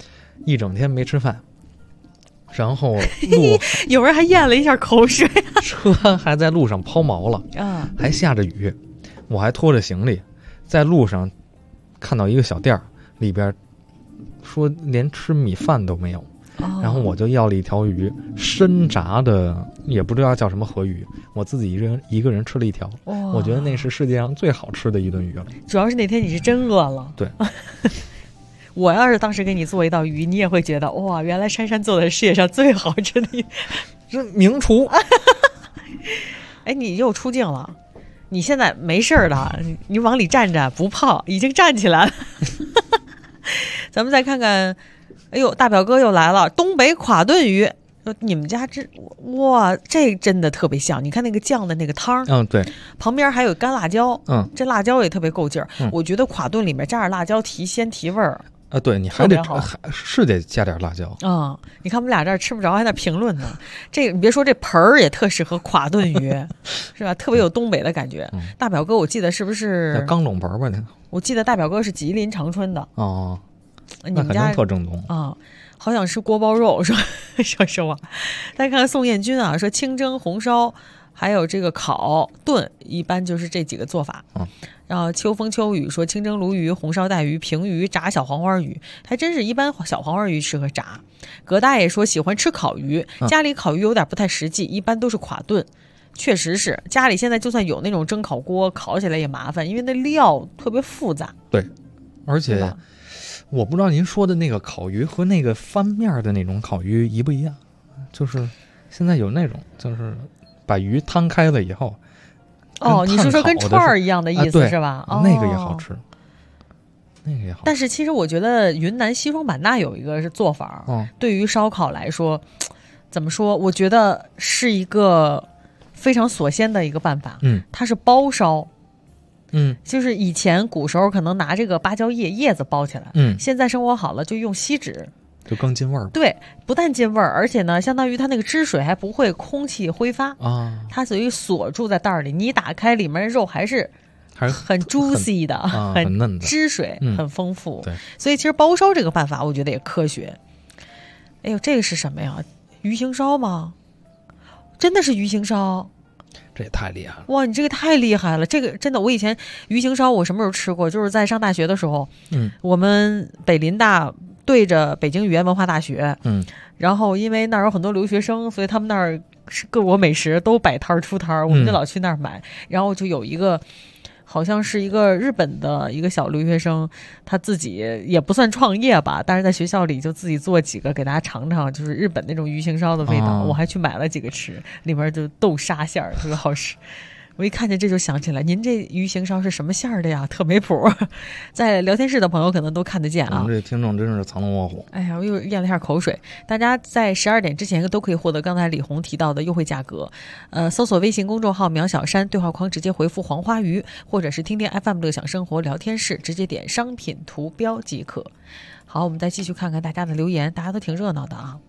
一整天没吃饭，然后路有人还咽了一下口水， 车还在路上抛锚了啊， 还下着雨，我还拖着行李，在路上看到一个小店里边说连吃米饭都没有。然后我就要了一条鱼，深炸的，也不知道叫什么河鱼，我自己一个人吃了一条，我觉得那是世界上最好吃的一顿鱼了。 主要是那天你是真饿了。 对， 我要是当时给你做一道鱼，你也会觉得哇，原来珊珊做的世界上最好吃的鱼， 这名厨。 哎，你又出镜了，你现在没事的，你往里站站不胖，已经站起来了。咱们再看看。哎呦，大表哥又来了！东北垮炖鱼，你们家哇，这真的特别像。你看那个酱的那个汤， 对， 旁边还有干辣椒，这辣椒也特别够劲儿。我觉得垮炖里面加点辣椒提鲜提味儿。 对，你还得是得加点辣椒啊！你看我们俩这儿吃不着，还在评论呢。这个你别说，这盆儿也特适合垮炖鱼，是吧？特别有东北的感觉。大表哥，我记得是不是钢笼盆吧？那个， 我记得大表哥是吉林长春的哦。 你们家特正宗啊，好想吃锅包肉，说实话。再看看宋彦军啊，说清蒸、红烧，还有这个烤、炖，一般就是这几个做法。然后秋风秋雨说清蒸鲈鱼、红烧带鱼、平鱼、炸小黄花鱼，还真是一般小黄花鱼适合炸。葛大爷说喜欢吃烤鱼，家里烤鱼有点不太实际，一般都是垮炖。确实是，家里现在就算有那种蒸烤锅，烤起来也麻烦，因为那料特别复杂。 对，而且。我不知道您说的那个烤鱼和那个翻面的那种烤鱼一不一样？就是现在有那种，就是把鱼摊开了以后， 你是说跟串儿一样的意思是吧？ 那个也好吃，那个也好吃。 但是其实我觉得云南西双版纳有一个是做法，对于烧烤来说，怎么说？我觉得是一个非常锁鲜的一个办法。它是包烧。就是以前古时候可能拿这个芭蕉叶子包起来，现在生活好了就用锡纸， 就更进味儿。 对，不但进味儿，而且呢，相当于它那个汁水还不会空气挥发啊， 它属于锁住在袋儿里，你一打开里面肉还是很 juicy 的， 很嫩的， 汁水很丰富。 对， 所以其实包烧这个办法，我觉得也科学。哎呦，这个是什么呀？鱼腥烧吗？真的是鱼腥烧。 这也太厉害了！ 哇，你这个太厉害了！这个真的，我以前鱼腥烧我什么时候吃过？就是在上大学的时候，我们北林大对着北京语言文化大学，然后因为那儿有很多留学生，所以他们那儿各国美食都摆摊出摊，我们就老去那儿买。然后就有一个，好像是一个日本的一个小留学生，他自己也不算创业吧，但是在学校里就自己做几个给大家尝尝，就是日本那种鱼腥烧的味道。我还去买了几个吃，里面就豆沙馅儿，特别好吃。我一看见这就想起来，您这鱼腥烧是什么馅儿的呀？特没谱。在聊天室的朋友可能都看得见啊。 我们这听众真是藏龙卧虎。 哎呀，我又咽了一下口水。大家在12点之前都可以获得刚才李红提到的优惠价格。搜索微信公众号苗小山，对话框直接回复黄花鱼，或者是听听 FM 乐享生活聊天室，直接点商品图标即可。好，我们再继续看看大家的留言，大家都挺热闹的啊。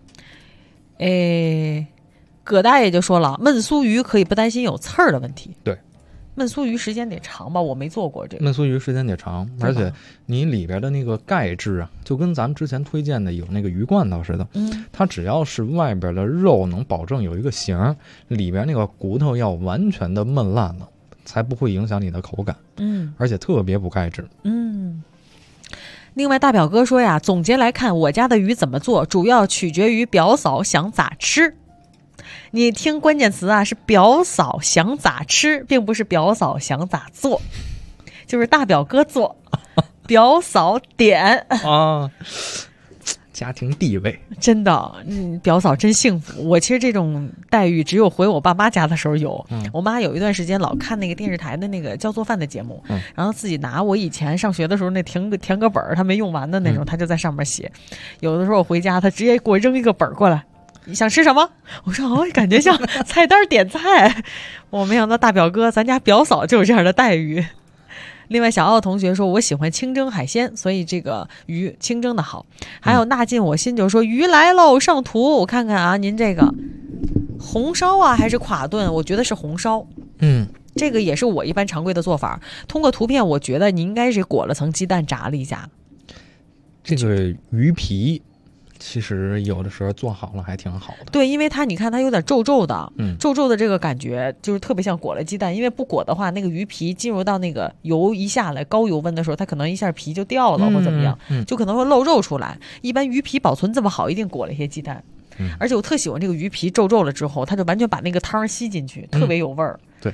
葛大爷就说了，焖酥鱼可以不担心有刺儿的问题。 对， 焖酥鱼时间得长吧？我没做过这个。 焖酥鱼时间得长，而且你里边的那个钙质啊，就跟咱们之前推荐的有那个鱼罐头似的。它只要是外边的肉能保证有一个形，里边那个骨头要完全的焖烂了，才不会影响你的口感。而且特别补钙质。 另外大表哥说呀，总结来看，我家的鱼怎么做，主要取决于表嫂想咋吃。你听关键词啊，是表嫂想咋吃，并不是表嫂想咋做，就是大表哥做，表嫂点啊。家庭地位真的，表嫂真幸福。我其实这种待遇只有回我爸妈家的时候有。我妈有一段时间老看那个电视台的那个教做饭的节目，然后自己拿我以前上学的时候那填个本儿，他没用完的那种，他就在上面写。有的时候我回家，他直接给我扔一个本儿过来，你想吃什么？我说感觉像菜单点菜。我没想到大表哥，咱家表嫂就有这样的待遇。另外小奥同学说，我喜欢清蒸海鲜，所以这个鱼清蒸的好。还有纳进我心就说，鱼来喽，上图。我看看啊，您这个红烧啊还是垮炖？我觉得是红烧。这个也是我一般常规的做法。通过图片我觉得你应该是裹了层鸡蛋炸了一下。 这个鱼皮其实有的时候做好了还挺好的。 对，因为你看它有点皱皱的，皱皱的这个感觉就是特别像裹了鸡蛋，因为不裹的话，那个鱼皮进入到那个油一下来高油温的时候，它可能一下皮就掉了或怎么样，就可能会露肉出来。一般鱼皮保存这么好，一定裹了一些鸡蛋。而且我特喜欢这个鱼皮皱皱了之后，它就完全把那个汤吸进去，特别有味儿。 对，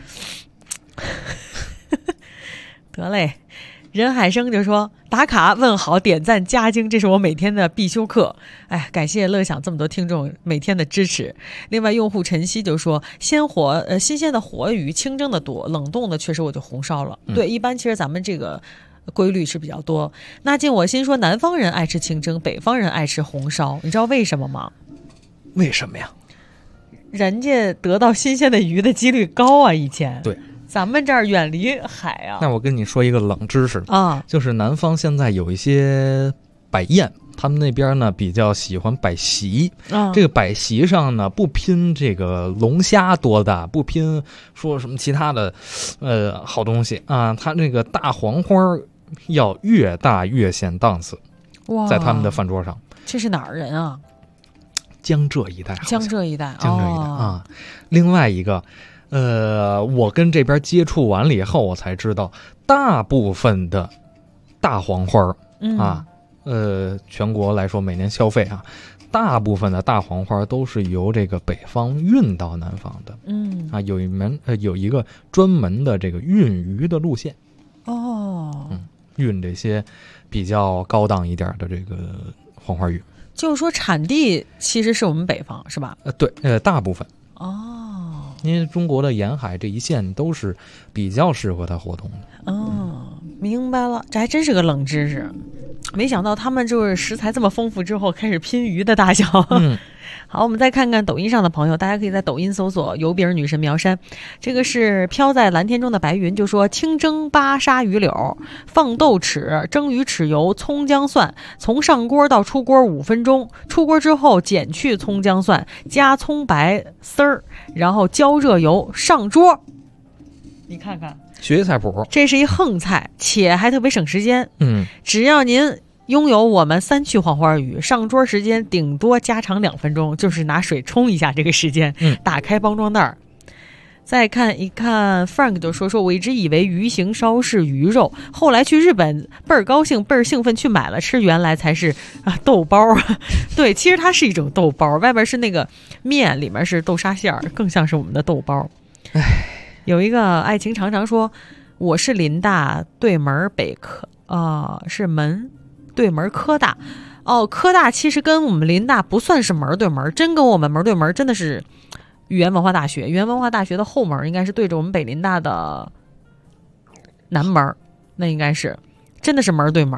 得嘞。任海生就说打卡问好点赞加精，这是我每天的必修课。哎，感谢乐享这么多听众每天的支持。另外用户晨曦就说新鲜的活鱼清蒸的多，冷冻的确实我就红烧了。对，一般其实咱们这个规律是比较多。那进我心说南方人爱吃清蒸，北方人爱吃红烧，你知道为什么吗？ 为什么呀？ 人家得到新鲜的鱼的几率高啊，以前。 对， 咱们这儿远离海啊。 那我跟你说一个冷知识啊，就是南方现在有一些摆宴，他们那边呢比较喜欢摆席。这个摆席上呢不拼这个龙虾多大，不拼说什么其他的好东西啊，它这个大黄花要越大越显档次。哇，在他们的饭桌上。 这是哪儿人啊？ 江浙一带。 江浙一带啊。另外一个我跟这边接触完了以后，我才知道大部分的大黄花全国来说每年消费啊，大部分的大黄花都是由这个北方运到南方的。有一个专门的这个运鱼的路线。运这些比较高档一点的这个黄花鱼。 就是说产地其实是我们北方是吧？ 对，大部分。因为中国的沿海这一线都是比较适合它活动的。 明白了，这还真是个冷知识。没想到他们就是食材这么丰富之后开始拼鱼的大小。好，我们再看看抖音上的朋友，大家可以在抖音搜索油饼女神苗山。这个是飘在蓝天中的白云，就说清蒸巴沙鱼柳，放豆豉，蒸鱼豉油，葱姜蒜，从上锅到出锅5分钟，出锅之后减去葱姜蒜，加葱白丝儿，然后浇热油上桌。你看看， 学习菜谱， 这是一横菜，且还特别省时间。只要您拥有我们3去黄花鱼，上桌时间顶多加长2分钟，就是拿水冲一下这个时间。打开包装袋。再看一看 Frank 就说我一直以为鱼形烧是鱼肉，后来去日本倍儿高兴倍儿兴奋去买了吃，原来才是豆包。对，其实它是一种豆包，外边是那个面，里面是豆沙馅儿，更像是我们的豆包。有一个爱情常常说我是林大对门北科是门对门科大。科大其实跟我们林大不算是门对门，真跟我们门对门真的是语言文化大学。语言文化大学的后门应该是对着我们北林大的南门，那应该是真的是门对门。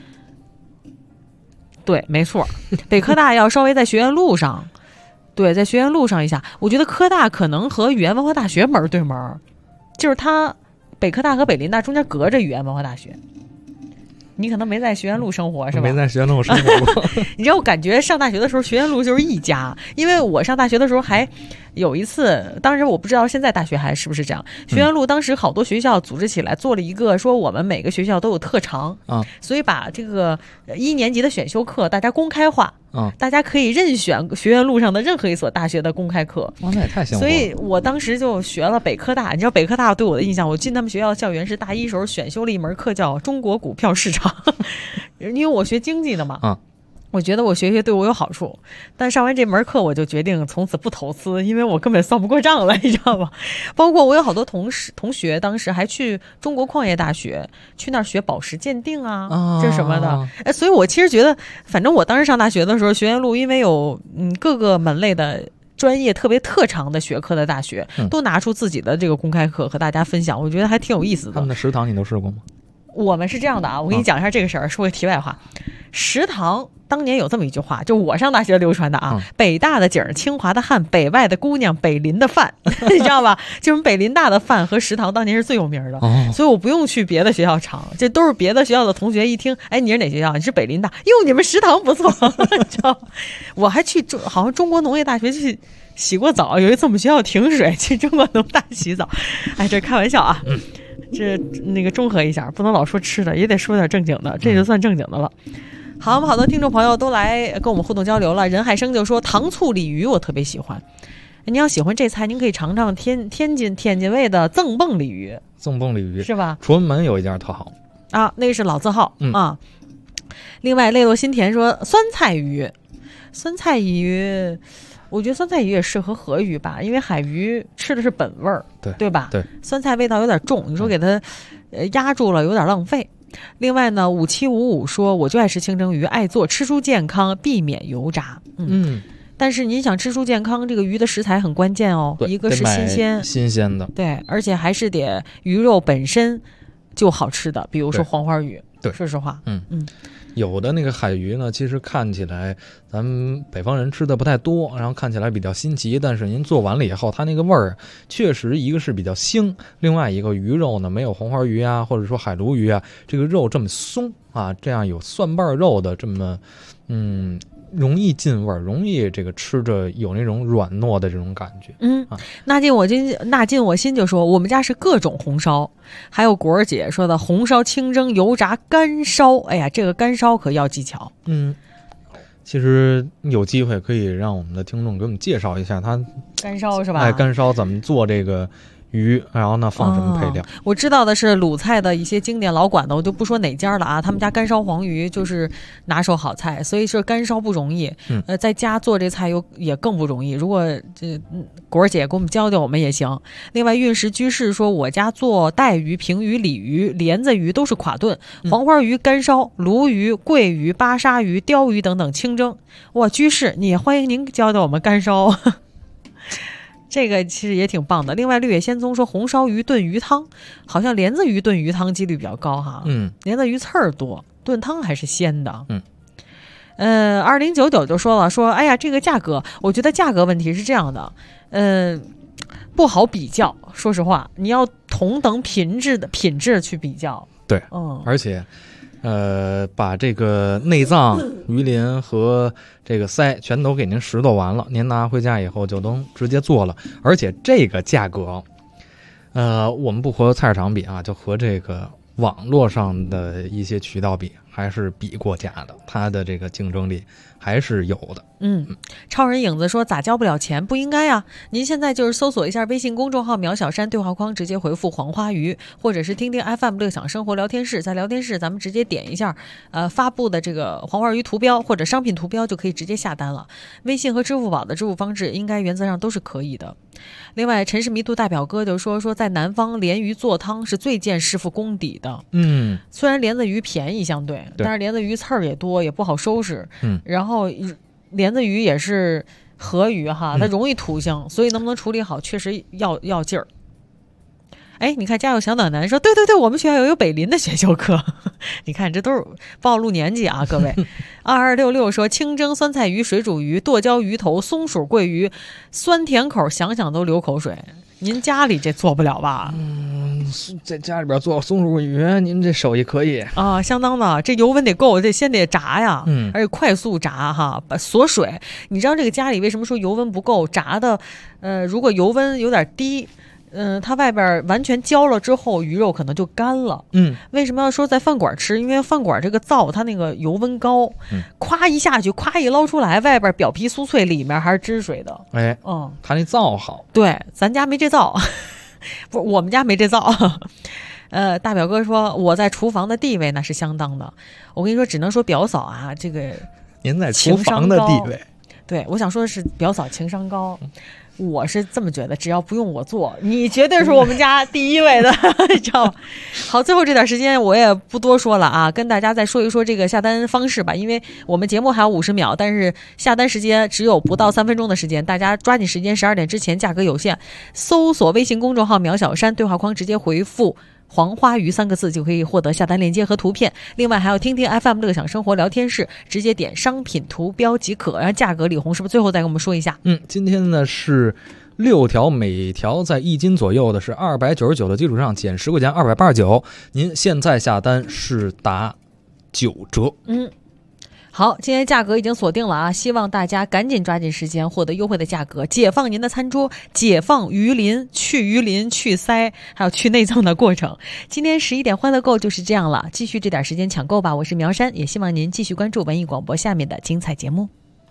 对，没错，北科大要稍微在学院路上。对，在学院路上一下，我觉得科大可能和语言文化大学门对门，就是它北科大和北林大中间隔着语言文化大学。你可能没在学院路生活是吧？ 没在学院路生活过。 你知道我感觉上大学的时候学院路就是一家，因为我上大学的时候还有一次，当时我不知道现在大学还是不是这样，学院路当时好多学校组织起来做了一个说我们每个学校都有特长所以把这个1年级的选修课大家公开化。大家可以任选学院路上的任何一所大学的公开课。 那也太幸福了。 所以我当时就学了北科大。你知道北科大对我的印象，我进他们学校的校园是大一时候选修了一门课叫中国股票市场。因为我学经济的嘛我觉得我学对我有好处，但上完这门课我就决定从此不投资，因为我根本算不过账了，你知道吗？包括我有好多同学当时还去中国矿业大学去那儿学宝石鉴定这什么的。所以我其实觉得反正我当时上大学的时候，学院路因为有各个门类的专业特别特长的学科的大学都拿出自己的这个公开课和大家分享，我觉得还挺有意思的。 他们的食堂你都试过吗？ 我们是这样的我给你讲一下这个事儿，说个题外话。食堂当年有这么一句话，就我上大学流传的北大的景，清华的汉，北外的姑娘，北林的饭。你知道吧？就是北林大的饭和食堂当年是最有名的所以我不用去别的学校尝，这都是别的学校的同学一听，哎，你是哪学校？你是北林大，哟，你们食堂不错。你知道我还去好像中国农业大学去洗过澡，有一次我们学校停水去中国农大洗澡。哎，这开玩笑这那个中和一下，不能老说吃的，也得说点正经的，这就算正经的了。 好，我们好多听众朋友都来跟我们互动交流了。任海生就说糖醋鲤鱼我特别喜欢，您要喜欢这菜，您可以尝尝天津卫的赠蹦鲤鱼。 赠蹦鲤鱼是吧？ 崇文门有一家特好啊，那个是老字号、啊。另外，泪落心田说酸菜鱼，我觉得酸菜鱼也适合河鱼吧，因为海鱼吃的是本味儿，对吧？ 对， 酸菜味道有点重，你说给它压住了有点浪费。另外呢，5755说我就爱吃清蒸鱼，爱做，吃出健康，避免油炸。但是您想吃出健康，这个鱼的食材很关键哦，一个是新鲜的， 对，而且还是得鱼肉本身就好吃的，比如说黄花鱼。对，说实话， 有的那个海鱼呢，其实看起来咱们北方人吃的不太多，然后看起来比较新奇，但是您做完了以后，它那个味儿确实一个是比较腥，另外一个鱼肉呢没有黄花鱼啊，或者说海鲈鱼啊，这个肉这么松啊，这样有蒜瓣肉的这么容易进味儿，容易这个吃着有那种软糯的这种感觉。 纳进我心就说我们家是各种红烧，还有果儿姐说的红烧、清蒸、油炸、干烧。哎呀，这个干烧可要技巧。 其实有机会可以让我们的听众给我们介绍一下它干烧是吧？ 干烧怎么做这个鱼，然后呢放什么配料？ 我知道的是鲁菜的一些经典老馆子，我就不说哪家了啊。他们家干烧黄鱼就是拿手好菜，所以说干烧不容易。在家做这菜也更不容易。如果果儿姐给我们教教我们也行。另外，运石居士说我家做带鱼、平鱼、鲤鱼、莲子鱼都是垮炖，黄花鱼干烧，鲈鱼、桂鱼、巴沙鱼、鲷鱼等等清蒸。哇，居士，也欢迎您教教我们干烧。这个其实也挺棒的。另外，绿野仙踪说红烧鱼炖鱼汤，好像莲子鱼炖鱼汤几率比较高哈。莲子鱼刺儿多，炖汤还是鲜的。2099就说了，哎呀，这个价格，我觉得价格问题是这样的，不好比较。说实话，你要同等品质去比较。 对，而且。把这个内脏、鱼鳞和这个鳃全都给您拾掇完了，您拿回家以后就能直接做了。而且这个价格，我们不和菜市场比啊，就和这个网络上的一些渠道比，还是比过价的，它的这个竞争力还是有的。 超人影子说咋交不了钱？不应该啊！您现在就是搜索一下微信公众号苗小山对话框，直接回复黄花鱼，或者是听听 FM 乐享生活聊天室，在聊天室咱们直接点一下发布的这个黄花鱼图标或者商品图标，就可以直接下单了。微信和支付宝的支付方式应该原则上都是可以的。另外，陈氏迷途大表哥就说在南方鲢鱼做汤是最见师傅功底的。虽然莲子鱼便宜相对，但是莲子鱼刺儿也多，也不好收拾。然后莲子鱼也是河鱼哈，它容易土腥，所以能不能处理好确实要劲儿。哎，你看家有小暖男说对，我们学校有北林的选修课。你看这都是暴露年纪啊，各位。2266说清蒸酸菜鱼、水煮鱼、剁椒鱼头、松鼠桂鱼，酸甜口，想想都流口水。您家里这做不了吧？ 在家里边做松鼠桂鱼，您这手艺可以啊，相当的。这油温得够，这先得炸呀，而且快速炸哈，把锁水。你知道这个家里为什么说油温不够？炸的，如果油温有点低。它外边完全焦了之后，鱼肉可能就干了。为什么要说在饭馆吃？因为饭馆这个灶它那个油温高，咵一下去，咵一捞出来，外边表皮酥脆，里面还是汁水的。 它那灶好。 对，咱家没这灶，不是我们家没这灶。大表哥说我在厨房的地位那是相当的。我跟你说，只能说表嫂啊，这个您在厨房的地位。 对，我想说的是表嫂情商高。我是这么觉得，只要不用我做，你绝对是我们家第一位的，你知道吗？好，最后这点时间我也不多说了啊，跟大家再说一说这个下单方式吧，因为我们节目还有50秒，但是下单时间只有不到3分钟的时间，大家抓紧时间，12点之前，价格有限。搜索微信公众号苗小山，对话框直接回复黄花鱼3个字就可以获得下单链接和图片。另外还有听听 FM 乐享生活聊天室，直接点商品图标即可。然后价格李红是不是最后再跟我们说一下？ 今天呢是6条，每条在1斤左右的，是299的基础上减10块钱，289。您现在下单是打9折。 好，今天价格已经锁定了啊，希望大家赶紧抓紧时间获得优惠的价格，解放您的餐桌，解放鱼鳞，去鱼鳞、去鳃，还有去内脏的过程。今天11点欢乐购就是这样了，继续这点时间抢购吧。我是苗山，也希望您继续关注文艺广播下面的精彩节目。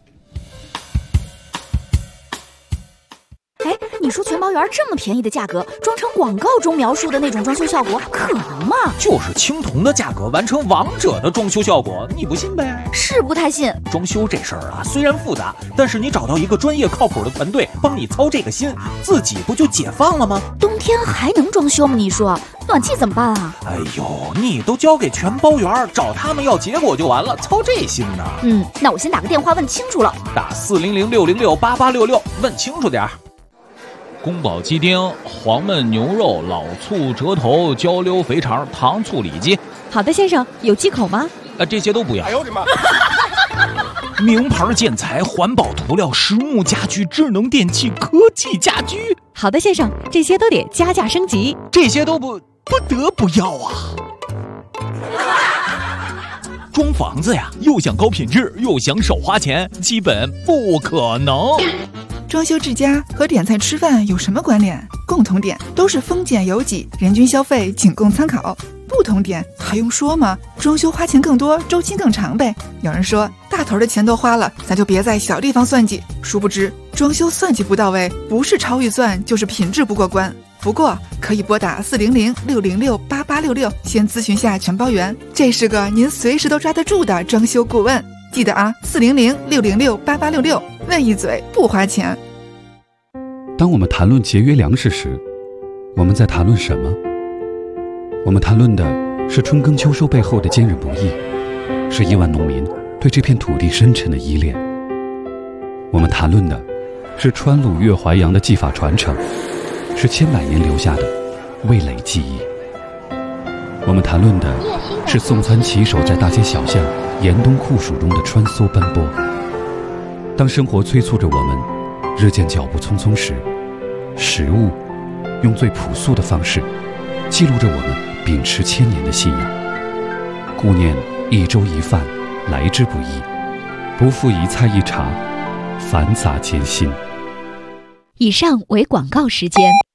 哎，你说全包园这么便宜的价格，装成广告中描述的那种装修效果，可能吗？ 就是青铜的价格完成王者的装修效果，你不信呗？ 是不太信。 装修这事儿啊，虽然复杂，但是你找到一个专业靠谱的团队帮你操这个心，自己不就解放了吗？ 冬天还能装修吗？你说暖气怎么办啊？ 哎呦，你都交给全包园，找他们要结果就完了，操这心呢？ 那我先打个电话问清楚了。 打400-606-8866，问清楚点儿。宫保鸡丁、黄焖牛肉、老醋、折头、焦溜肥肠、糖醋里脊。 好的，先生，有忌口吗？ 这些都不要。 哎呦我的妈！ 名牌建材、环保涂料、实木家具、智能电器、科技家居。 好的，先生，这些都得加价升级。 这些都不得不要啊！装房子呀，又想高品质，又想少花钱，基本不可能。 装修之家和点菜吃饭有什么关联？共同点都是丰俭由己，人均消费仅供参考。不同点还用说吗？装修花钱更多，周期更长呗。有人说大头的钱都花了，咱就别在小地方算计。殊不知装修算计不到位，不是超预算就是品质不过关。不过可以拨打400-606-8866，先咨询下全包园，这是个您随时都抓得住的装修顾问。记得啊，400-606-8866，问一嘴不花钱。 当我们谈论节约粮食时，我们在谈论什么？我们谈论的是春耕秋收背后的坚韧不易，是亿万农民对这片土地深沉的依恋。我们谈论的是川鲁粤淮扬的技法传承，是千百年留下的味蕾记忆。我们谈论的是送餐骑手在大街小巷严冬酷暑中的穿梭奔波。当生活催促着我们日渐脚步匆匆时，食物用最朴素的方式记录着我们秉持千年的信仰。顾念一粥一饭来之不易，不负一菜一茶繁杂艰辛。 以上为广告时间。